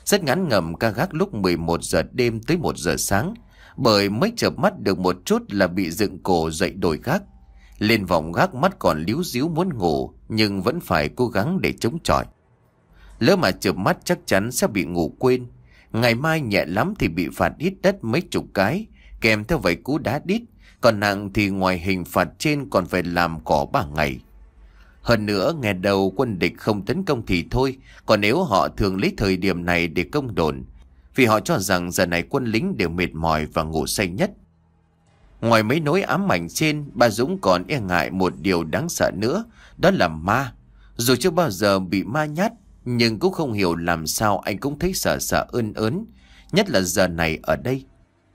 A: Rất ngán ngẩm ca gác lúc mười một giờ đêm tới một giờ sáng, bởi mới chợp mắt được một chút là bị dựng cổ dậy đổi gác. Lên vòng gác mắt còn líu díu muốn ngủ, nhưng vẫn phải cố gắng để chống chọi. Lỡ mà chợp mắt chắc chắn sẽ bị ngủ quên. Ngày mai nhẹ lắm thì bị phạt hít đất mấy chục cái, kèm theo vài cú đá đít. Còn nặng thì ngoài hình phạt trên còn phải làm cỏ ba ngày. Hơn nữa, nghe đầu quân địch không tấn công thì thôi, còn nếu họ thường lấy thời điểm này để công đồn, vì họ cho rằng giờ này quân lính đều mệt mỏi và ngủ say nhất. Ngoài mấy nỗi ám ảnh trên, bà Dũng còn e ngại một điều đáng sợ nữa, đó là ma. Dù chưa bao giờ bị ma nhát, nhưng cũng không hiểu làm sao anh cũng thấy sợ sợ ơn ớn, nhất là giờ này ở đây.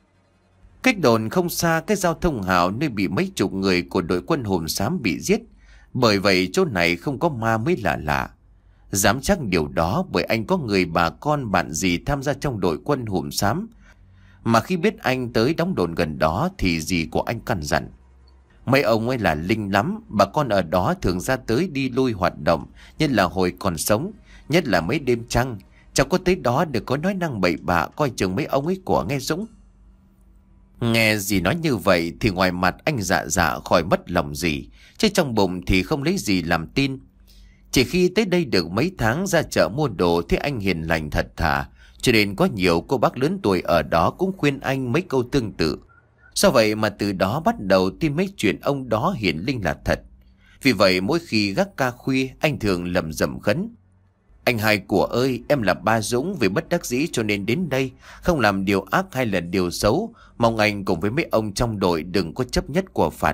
A: Cách đồn không xa cái giao thông hào nơi bị mấy chục người của đội quân Hùm Xám bị giết. Bởi vậy chỗ này không có ma mới lạ lạ. Dám chắc điều đó bởi anh có người bà con bạn gì tham gia trong đội quân Hùm Xám. Mà khi biết anh tới đóng đồn gần đó thì dì của anh căn dặn: mấy ông ấy là linh lắm, bà con ở đó thường ra tới đi lui hoạt động, nhất là hồi còn sống, nhất là mấy đêm trăng. Cháu có tới đó đừng có nói năng bậy bạ, coi chừng mấy ông ấy của nghe Dũng. Nghe dì nói như vậy thì ngoài mặt anh dạ dạ khỏi mất lòng gì, chứ trong bụng thì không lấy gì làm tin. Chỉ khi tới đây được mấy tháng ra chợ mua đồ thì anh hiền lành thật thà, cho nên có nhiều cô bác lớn tuổi ở đó cũng khuyên anh mấy câu tương tự. Do vậy mà từ đó bắt đầu tin mấy chuyện ông đó hiển linh là thật. Vì vậy mỗi khi gác ca khuya anh thường lầm rầm khấn: anh hai của ơi, em là ba Dũng, vì bất đắc dĩ cho nên đến đây, không làm điều ác hay là điều xấu, mong anh cùng với mấy ông trong đội đừng có chấp nhất của phạt.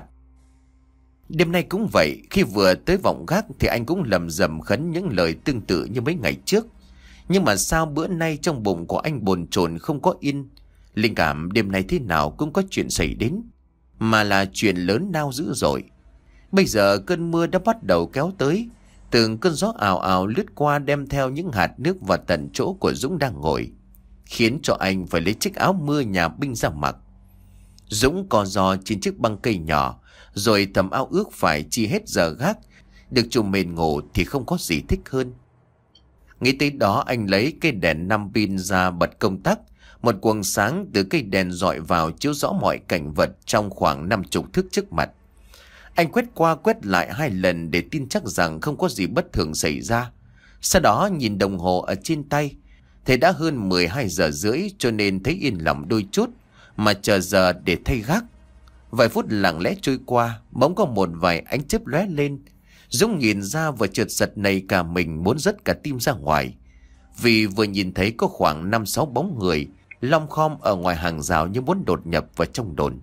A: Đêm nay cũng vậy, khi vừa tới vọng gác thì anh cũng lầm rầm khấn những lời tương tự như mấy ngày trước. Nhưng mà sao bữa nay trong bụng của anh bồn chồn không có yên. Linh cảm đêm nay thế nào cũng có chuyện xảy đến, mà là chuyện lớn lao dữ dội. Bây giờ cơn mưa đã bắt đầu kéo tới, từng cơn gió ào ào lướt qua đem theo những hạt nước vào tận chỗ của Dũng đang ngồi, khiến cho anh phải lấy chiếc áo mưa nhà binh ra mặc. Dũng co ro trên chiếc băng cây nhỏ, rồi tầm áo ước phải chi hết giờ gác. Được chùm mền ngủ thì không có gì thích hơn. Nghĩ tới đó anh lấy cây đèn năm pin ra bật công tắc. Một quầng sáng từ cây đèn dọi vào chiếu rõ mọi cảnh vật trong khoảng năm chục thước trước mặt. Anh quét qua quét lại hai lần để tin chắc rằng không có gì bất thường xảy ra. Sau đó nhìn đồng hồ ở trên tay, thấy đã hơn mười hai giờ rưỡi, cho nên thấy yên lòng đôi chút mà chờ giờ để thay gác. Vài phút lặng lẽ trôi qua, bỗng có một vài ánh chớp lóe lên. Dũng nhìn ra và chợt giật nảy cả mình, muốn rớt cả tim ra ngoài, vì vừa nhìn thấy có khoảng năm sáu bóng người lom khom ở ngoài hàng rào như muốn đột nhập vào trong đồn.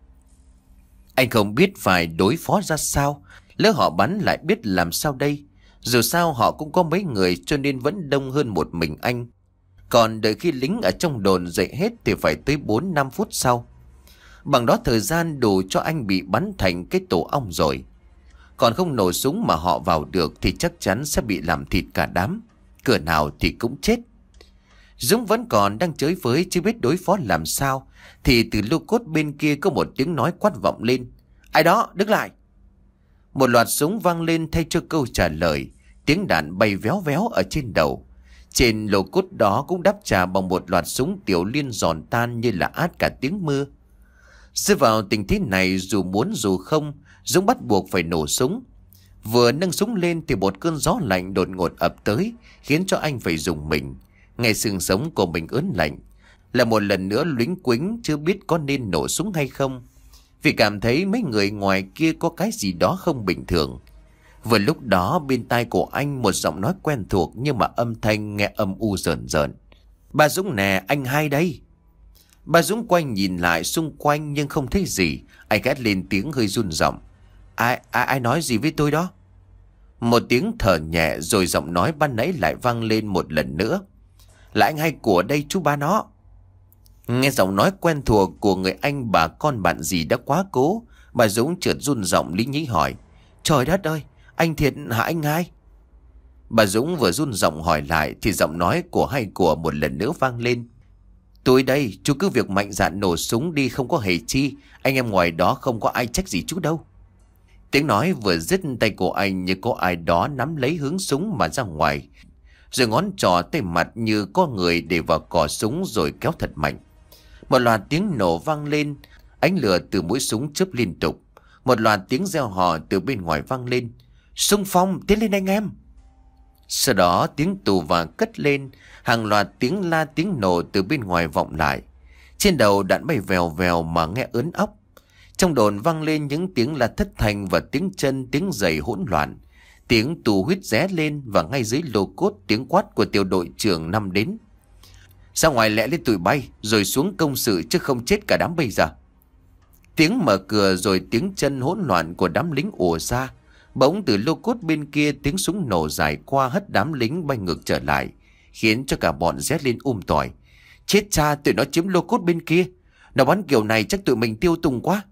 A: Anh không biết phải đối phó ra sao, lỡ họ bắn lại biết làm sao đây. Dù sao họ cũng có mấy người cho nên vẫn đông hơn một mình anh. Còn đợi khi lính ở trong đồn dậy hết thì phải tới bốn năm phút sau. Bằng đó thời gian đủ cho anh bị bắn thành cái tổ ong rồi. Còn không nổ súng mà họ vào được thì chắc chắn sẽ bị làm thịt cả đám. Cửa nào thì cũng chết. Dũng vẫn còn đang chới với chưa biết đối phó làm sao, thì từ lô cốt bên kia có một tiếng nói quát vọng lên: ai đó, đứng lại! Một loạt súng vang lên thay cho câu trả lời. Tiếng đạn bay véo véo ở trên đầu. Trên lô cốt đó cũng đáp trả bằng một loạt súng tiểu liên giòn tan như là át cả tiếng mưa. Rơi vào tình thế này, dù muốn dù không, Dũng bắt buộc phải nổ súng. Vừa nâng súng lên thì một cơn gió lạnh đột ngột ập tới, khiến cho anh phải rùng mình. Nghe xương sống của mình ớn lạnh. Là một lần nữa luếnh quính chưa biết có nên nổ súng hay không, vì cảm thấy mấy người ngoài kia có cái gì đó không bình thường. Vừa lúc đó bên tai của anh một giọng nói quen thuộc, nhưng mà âm thanh nghe âm u rờn rợn: bà Dũng nè, anh hai đây. Bà Dũng quay nhìn lại xung quanh nhưng không thấy gì. Anh khẽ lên tiếng hơi run giọng: Ai, ai ai nói gì với tôi đó? Một tiếng thở nhẹ rồi giọng nói ban nãy lại vang lên một lần nữa: là anh hai của đây chú ba nó. Nghe giọng nói quen thuộc của người anh bà con bạn gì đã quá cố, bà Dũng chợt run giọng lý nhí hỏi: trời đất ơi, anh Thiệt hả anh hai? Bà Dũng vừa run giọng hỏi lại thì giọng nói của hai của một lần nữa vang lên: tôi đây, chú cứ việc mạnh dạn nổ súng đi, không có hề chi. Anh em ngoài đó không có ai trách gì chú đâu. Tiếng nói vừa dứt, tay của anh như có ai đó nắm lấy hướng súng mà ra ngoài. rồi ngón trỏ tay mặt như có người để vào cò súng rồi kéo thật mạnh. Một loạt tiếng nổ vang lên, ánh lửa từ mũi súng chớp liên tục. Một loạt tiếng reo hò từ bên ngoài vang lên. Xung phong, tiến lên anh em! Sau đó tiếng tù và cất lên, hàng loạt tiếng la tiếng nổ từ bên ngoài vọng lại. Trên đầu đạn bay vèo vèo mà nghe ớn óc. Trong đồn vang lên những tiếng la thất thanh và tiếng chân tiếng giày hỗn loạn. Tiếng tù huyết ré lên và ngay dưới lô cốt tiếng quát của tiểu đội trưởng năm đến. Ra ngoài lẹ lên tụi bay rồi xuống công sự chứ không chết cả đám bây giờ. Tiếng mở cửa rồi tiếng chân hỗn loạn của đám lính ùa ra. Bỗng từ lô cốt bên kia tiếng súng nổ dài qua hất đám lính bay ngược trở lại, khiến cho cả bọn rét lên um tỏi. Chết cha, tụi nó chiếm lô cốt bên kia. Nó bắn kiểu này chắc tụi mình tiêu tùng quá.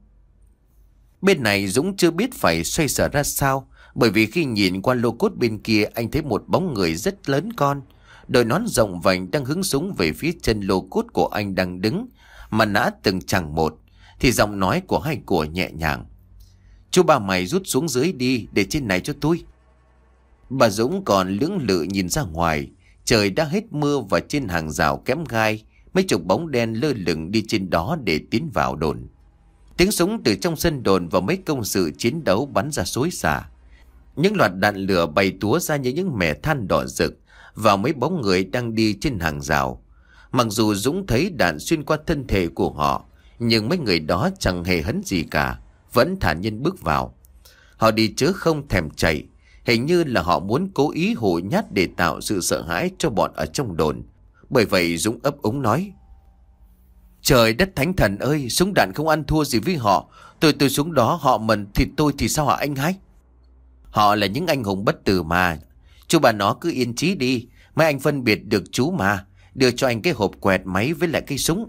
A: Bên này Dũng chưa biết phải xoay sở ra sao, bởi vì khi nhìn qua lô cốt bên kia anh thấy một bóng người rất lớn con, đội nón rộng vành đang hướng súng về phía chân lô cốt của anh đang đứng, mà nã từng chẳng một. Thì giọng nói của hai của nhẹ nhàng: Chú ba mày rút xuống dưới đi, để trên này cho tôi. Bà Dũng còn lưỡng lự nhìn ra ngoài. Trời đã hết mưa và trên hàng rào kém gai, mấy chục bóng đen lơ lửng đi trên đó để tiến vào đồn. Tiếng súng từ trong sân đồn và mấy công sự chiến đấu bắn ra xối xả. Những loạt đạn lửa bay túa ra như những mẻ than đỏ rực vào mấy bóng người đang đi trên hàng rào. Mặc dù Dũng thấy đạn xuyên qua thân thể của họ, nhưng mấy người đó chẳng hề hấn gì cả, vẫn thản nhiên bước vào. Họ đi chớ không thèm chạy, hình như là họ muốn cố ý hù nhát để tạo sự sợ hãi cho bọn ở trong đồn. Bởi vậy Dũng ấp úng nói: Trời đất thánh thần ơi, súng đạn không ăn thua gì với họ. Tôi tôi xuống đó họ mần thì tôi thì sao hả anh hai? Họ là những anh hùng bất tử mà. Chú bà nó cứ yên chí đi, mấy anh phân biệt được chú mà. Đưa cho anh cái hộp quẹt máy với lại cây súng.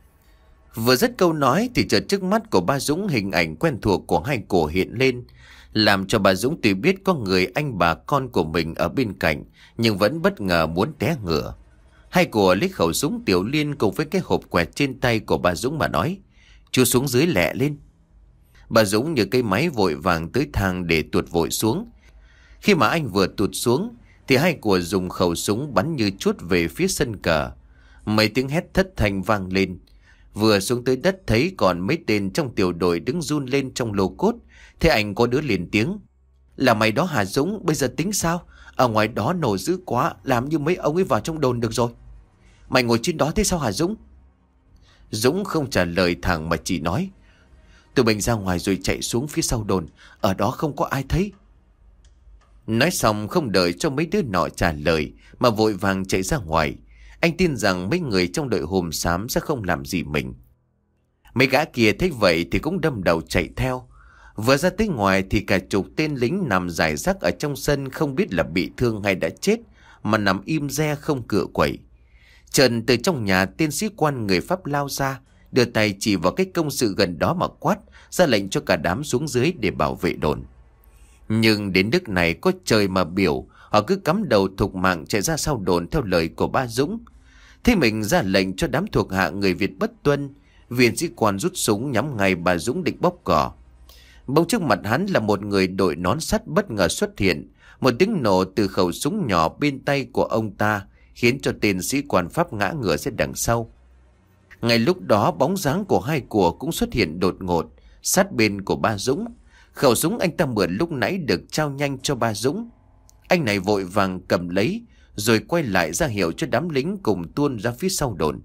A: Vừa dứt câu nói thì chợt trước mắt của ba Dũng hình ảnh quen thuộc của hai cổ hiện lên, làm cho bà Dũng tuy biết có người anh bà con của mình ở bên cạnh, nhưng vẫn bất ngờ muốn té ngửa. Hai cổ lấy khẩu súng tiểu liên cùng với cái hộp quẹt trên tay của bà Dũng mà nói: Chú xuống dưới lẹ lên. Bà Dũng như cây máy vội vàng tới thang để tuột vội xuống. Khi mà anh vừa tụt xuống thì hai cổ dùng khẩu súng bắn như chút về phía sân cờ. Mấy tiếng hét thất thanh vang lên. Vừa xuống tới đất thấy còn mấy tên trong tiểu đội đứng run lên trong lô cốt. Thế anh có đứa liền tiếng: Là mày đó hả Dũng, bây giờ tính sao? Ở ngoài đó nổ dữ quá, làm như mấy ông ấy vào trong đồn được rồi. Mày ngồi trên đó thế sao hả Dũng? Dũng không trả lời thẳng mà chỉ nói: Tụi mình ra ngoài rồi chạy xuống phía sau đồn, ở đó không có ai thấy. Nói xong không đợi cho mấy đứa nọ trả lời mà vội vàng chạy ra ngoài. Anh tin rằng mấy người trong đội hùm xám sẽ không làm gì mình. Mấy gã kia thấy vậy thì cũng đâm đầu chạy theo. Vừa ra tới ngoài thì cả chục tên lính nằm rải rác ở trong sân, không biết là bị thương hay đã chết, mà nằm im re không cựa quậy. Trần từ trong nhà tên sĩ quan người Pháp lao ra, đưa tay chỉ vào cái công sự gần đó mà quát, ra lệnh cho cả đám xuống dưới để bảo vệ đồn. Nhưng đến nước này có trời mà biểu, họ cứ cắm đầu thục mạng chạy ra sau đồn theo lời của ba Dũng. Thế mình ra lệnh cho đám thuộc hạ người Việt bất tuân, viên sĩ quan rút súng nhắm ngay bà Dũng định bóp cò. Bỗng trước mặt hắn là một người đội nón sắt bất ngờ xuất hiện. Một tiếng nổ từ khẩu súng nhỏ bên tay của ông ta khiến cho tên sĩ quan Pháp ngã ngửa ra đằng sau. Ngay lúc đó bóng dáng của hai của cũng xuất hiện đột ngột sát bên của ba Dũng. Khẩu súng anh ta mượn lúc nãy được trao nhanh cho ba Dũng. Anh này vội vàng cầm lấy rồi quay lại ra hiệu cho đám lính cùng tuôn ra phía sau đồn.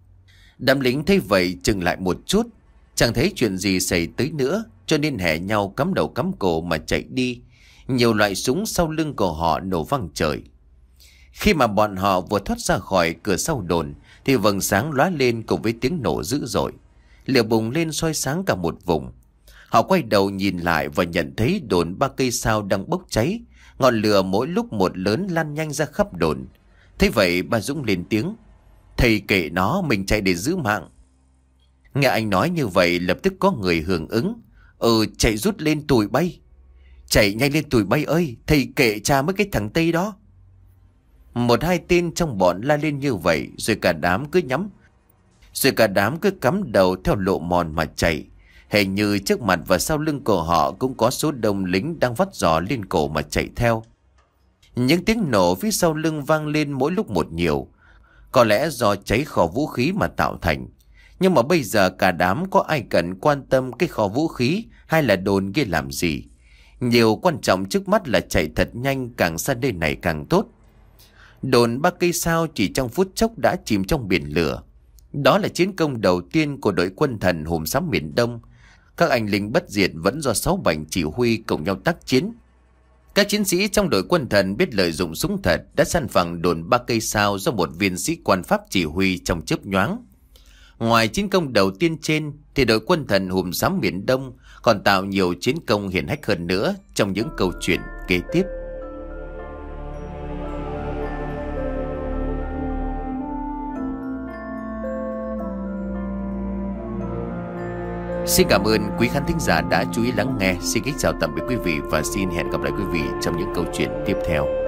A: Đám lính thấy vậy chừng lại một chút, chẳng thấy chuyện gì xảy tới nữa, cho nên hẻ nhau cắm đầu cắm cổ mà chạy đi. Nhiều loại súng sau lưng của họ nổ vang trời. Khi mà bọn họ vừa thoát ra khỏi cửa sau đồn thì vầng sáng lóa lên cùng với tiếng nổ dữ dội. Lửa bùng lên soi sáng cả một vùng. Họ quay đầu nhìn lại và nhận thấy đồn ba cây sao đang bốc cháy. Ngọn lửa mỗi lúc một lớn lan nhanh ra khắp đồn. Thế vậy ba Dũng lên tiếng: Thầy kệ nó, mình chạy để giữ mạng. Nghe anh nói như vậy lập tức có người hưởng ứng: Ừ, chạy rút lên tụi bay. Chạy nhanh lên tụi bay ơi, thầy kệ cha mấy cái thằng Tây đó. Một hai tên trong bọn la lên như vậy, rồi cả đám cứ nhắm Rồi cả đám cứ cắm đầu theo lộ mòn mà chạy. Hình như trước mặt và sau lưng của họ cũng có số đông lính đang vắt giò lên cổ mà chạy theo. Những tiếng nổ phía sau lưng vang lên mỗi lúc một nhiều. Có lẽ do cháy kho vũ khí mà tạo thành. Nhưng mà bây giờ cả đám có ai cần quan tâm cái kho vũ khí hay là đồn kia làm gì. Nhiều quan trọng trước mắt là chạy thật nhanh, càng xa nơi này càng tốt. Đồn Ba Cây Sao chỉ trong phút chốc đã chìm trong biển lửa. Đó là chiến công đầu tiên của đội quân thần Hùm Xám miền Đông. Các anh lính bất diệt vẫn do Sáu Bành chỉ huy cùng nhau tác chiến. Các chiến sĩ trong đội quân thần biết lợi dụng súng thật đã săn phẳng đồn Ba Cây Sao do một viên sĩ quan Pháp chỉ huy trong chớp nhoáng. Ngoài chiến công đầu tiên trên thì đội quân thần Hùm Xám miền Đông còn tạo nhiều chiến công hiển hách hơn nữa trong những câu chuyện kế tiếp. Xin cảm ơn quý khán thính giả đã chú ý lắng nghe. Xin kính chào tạm biệt quý vị và xin hẹn gặp lại quý vị trong những câu chuyện tiếp theo.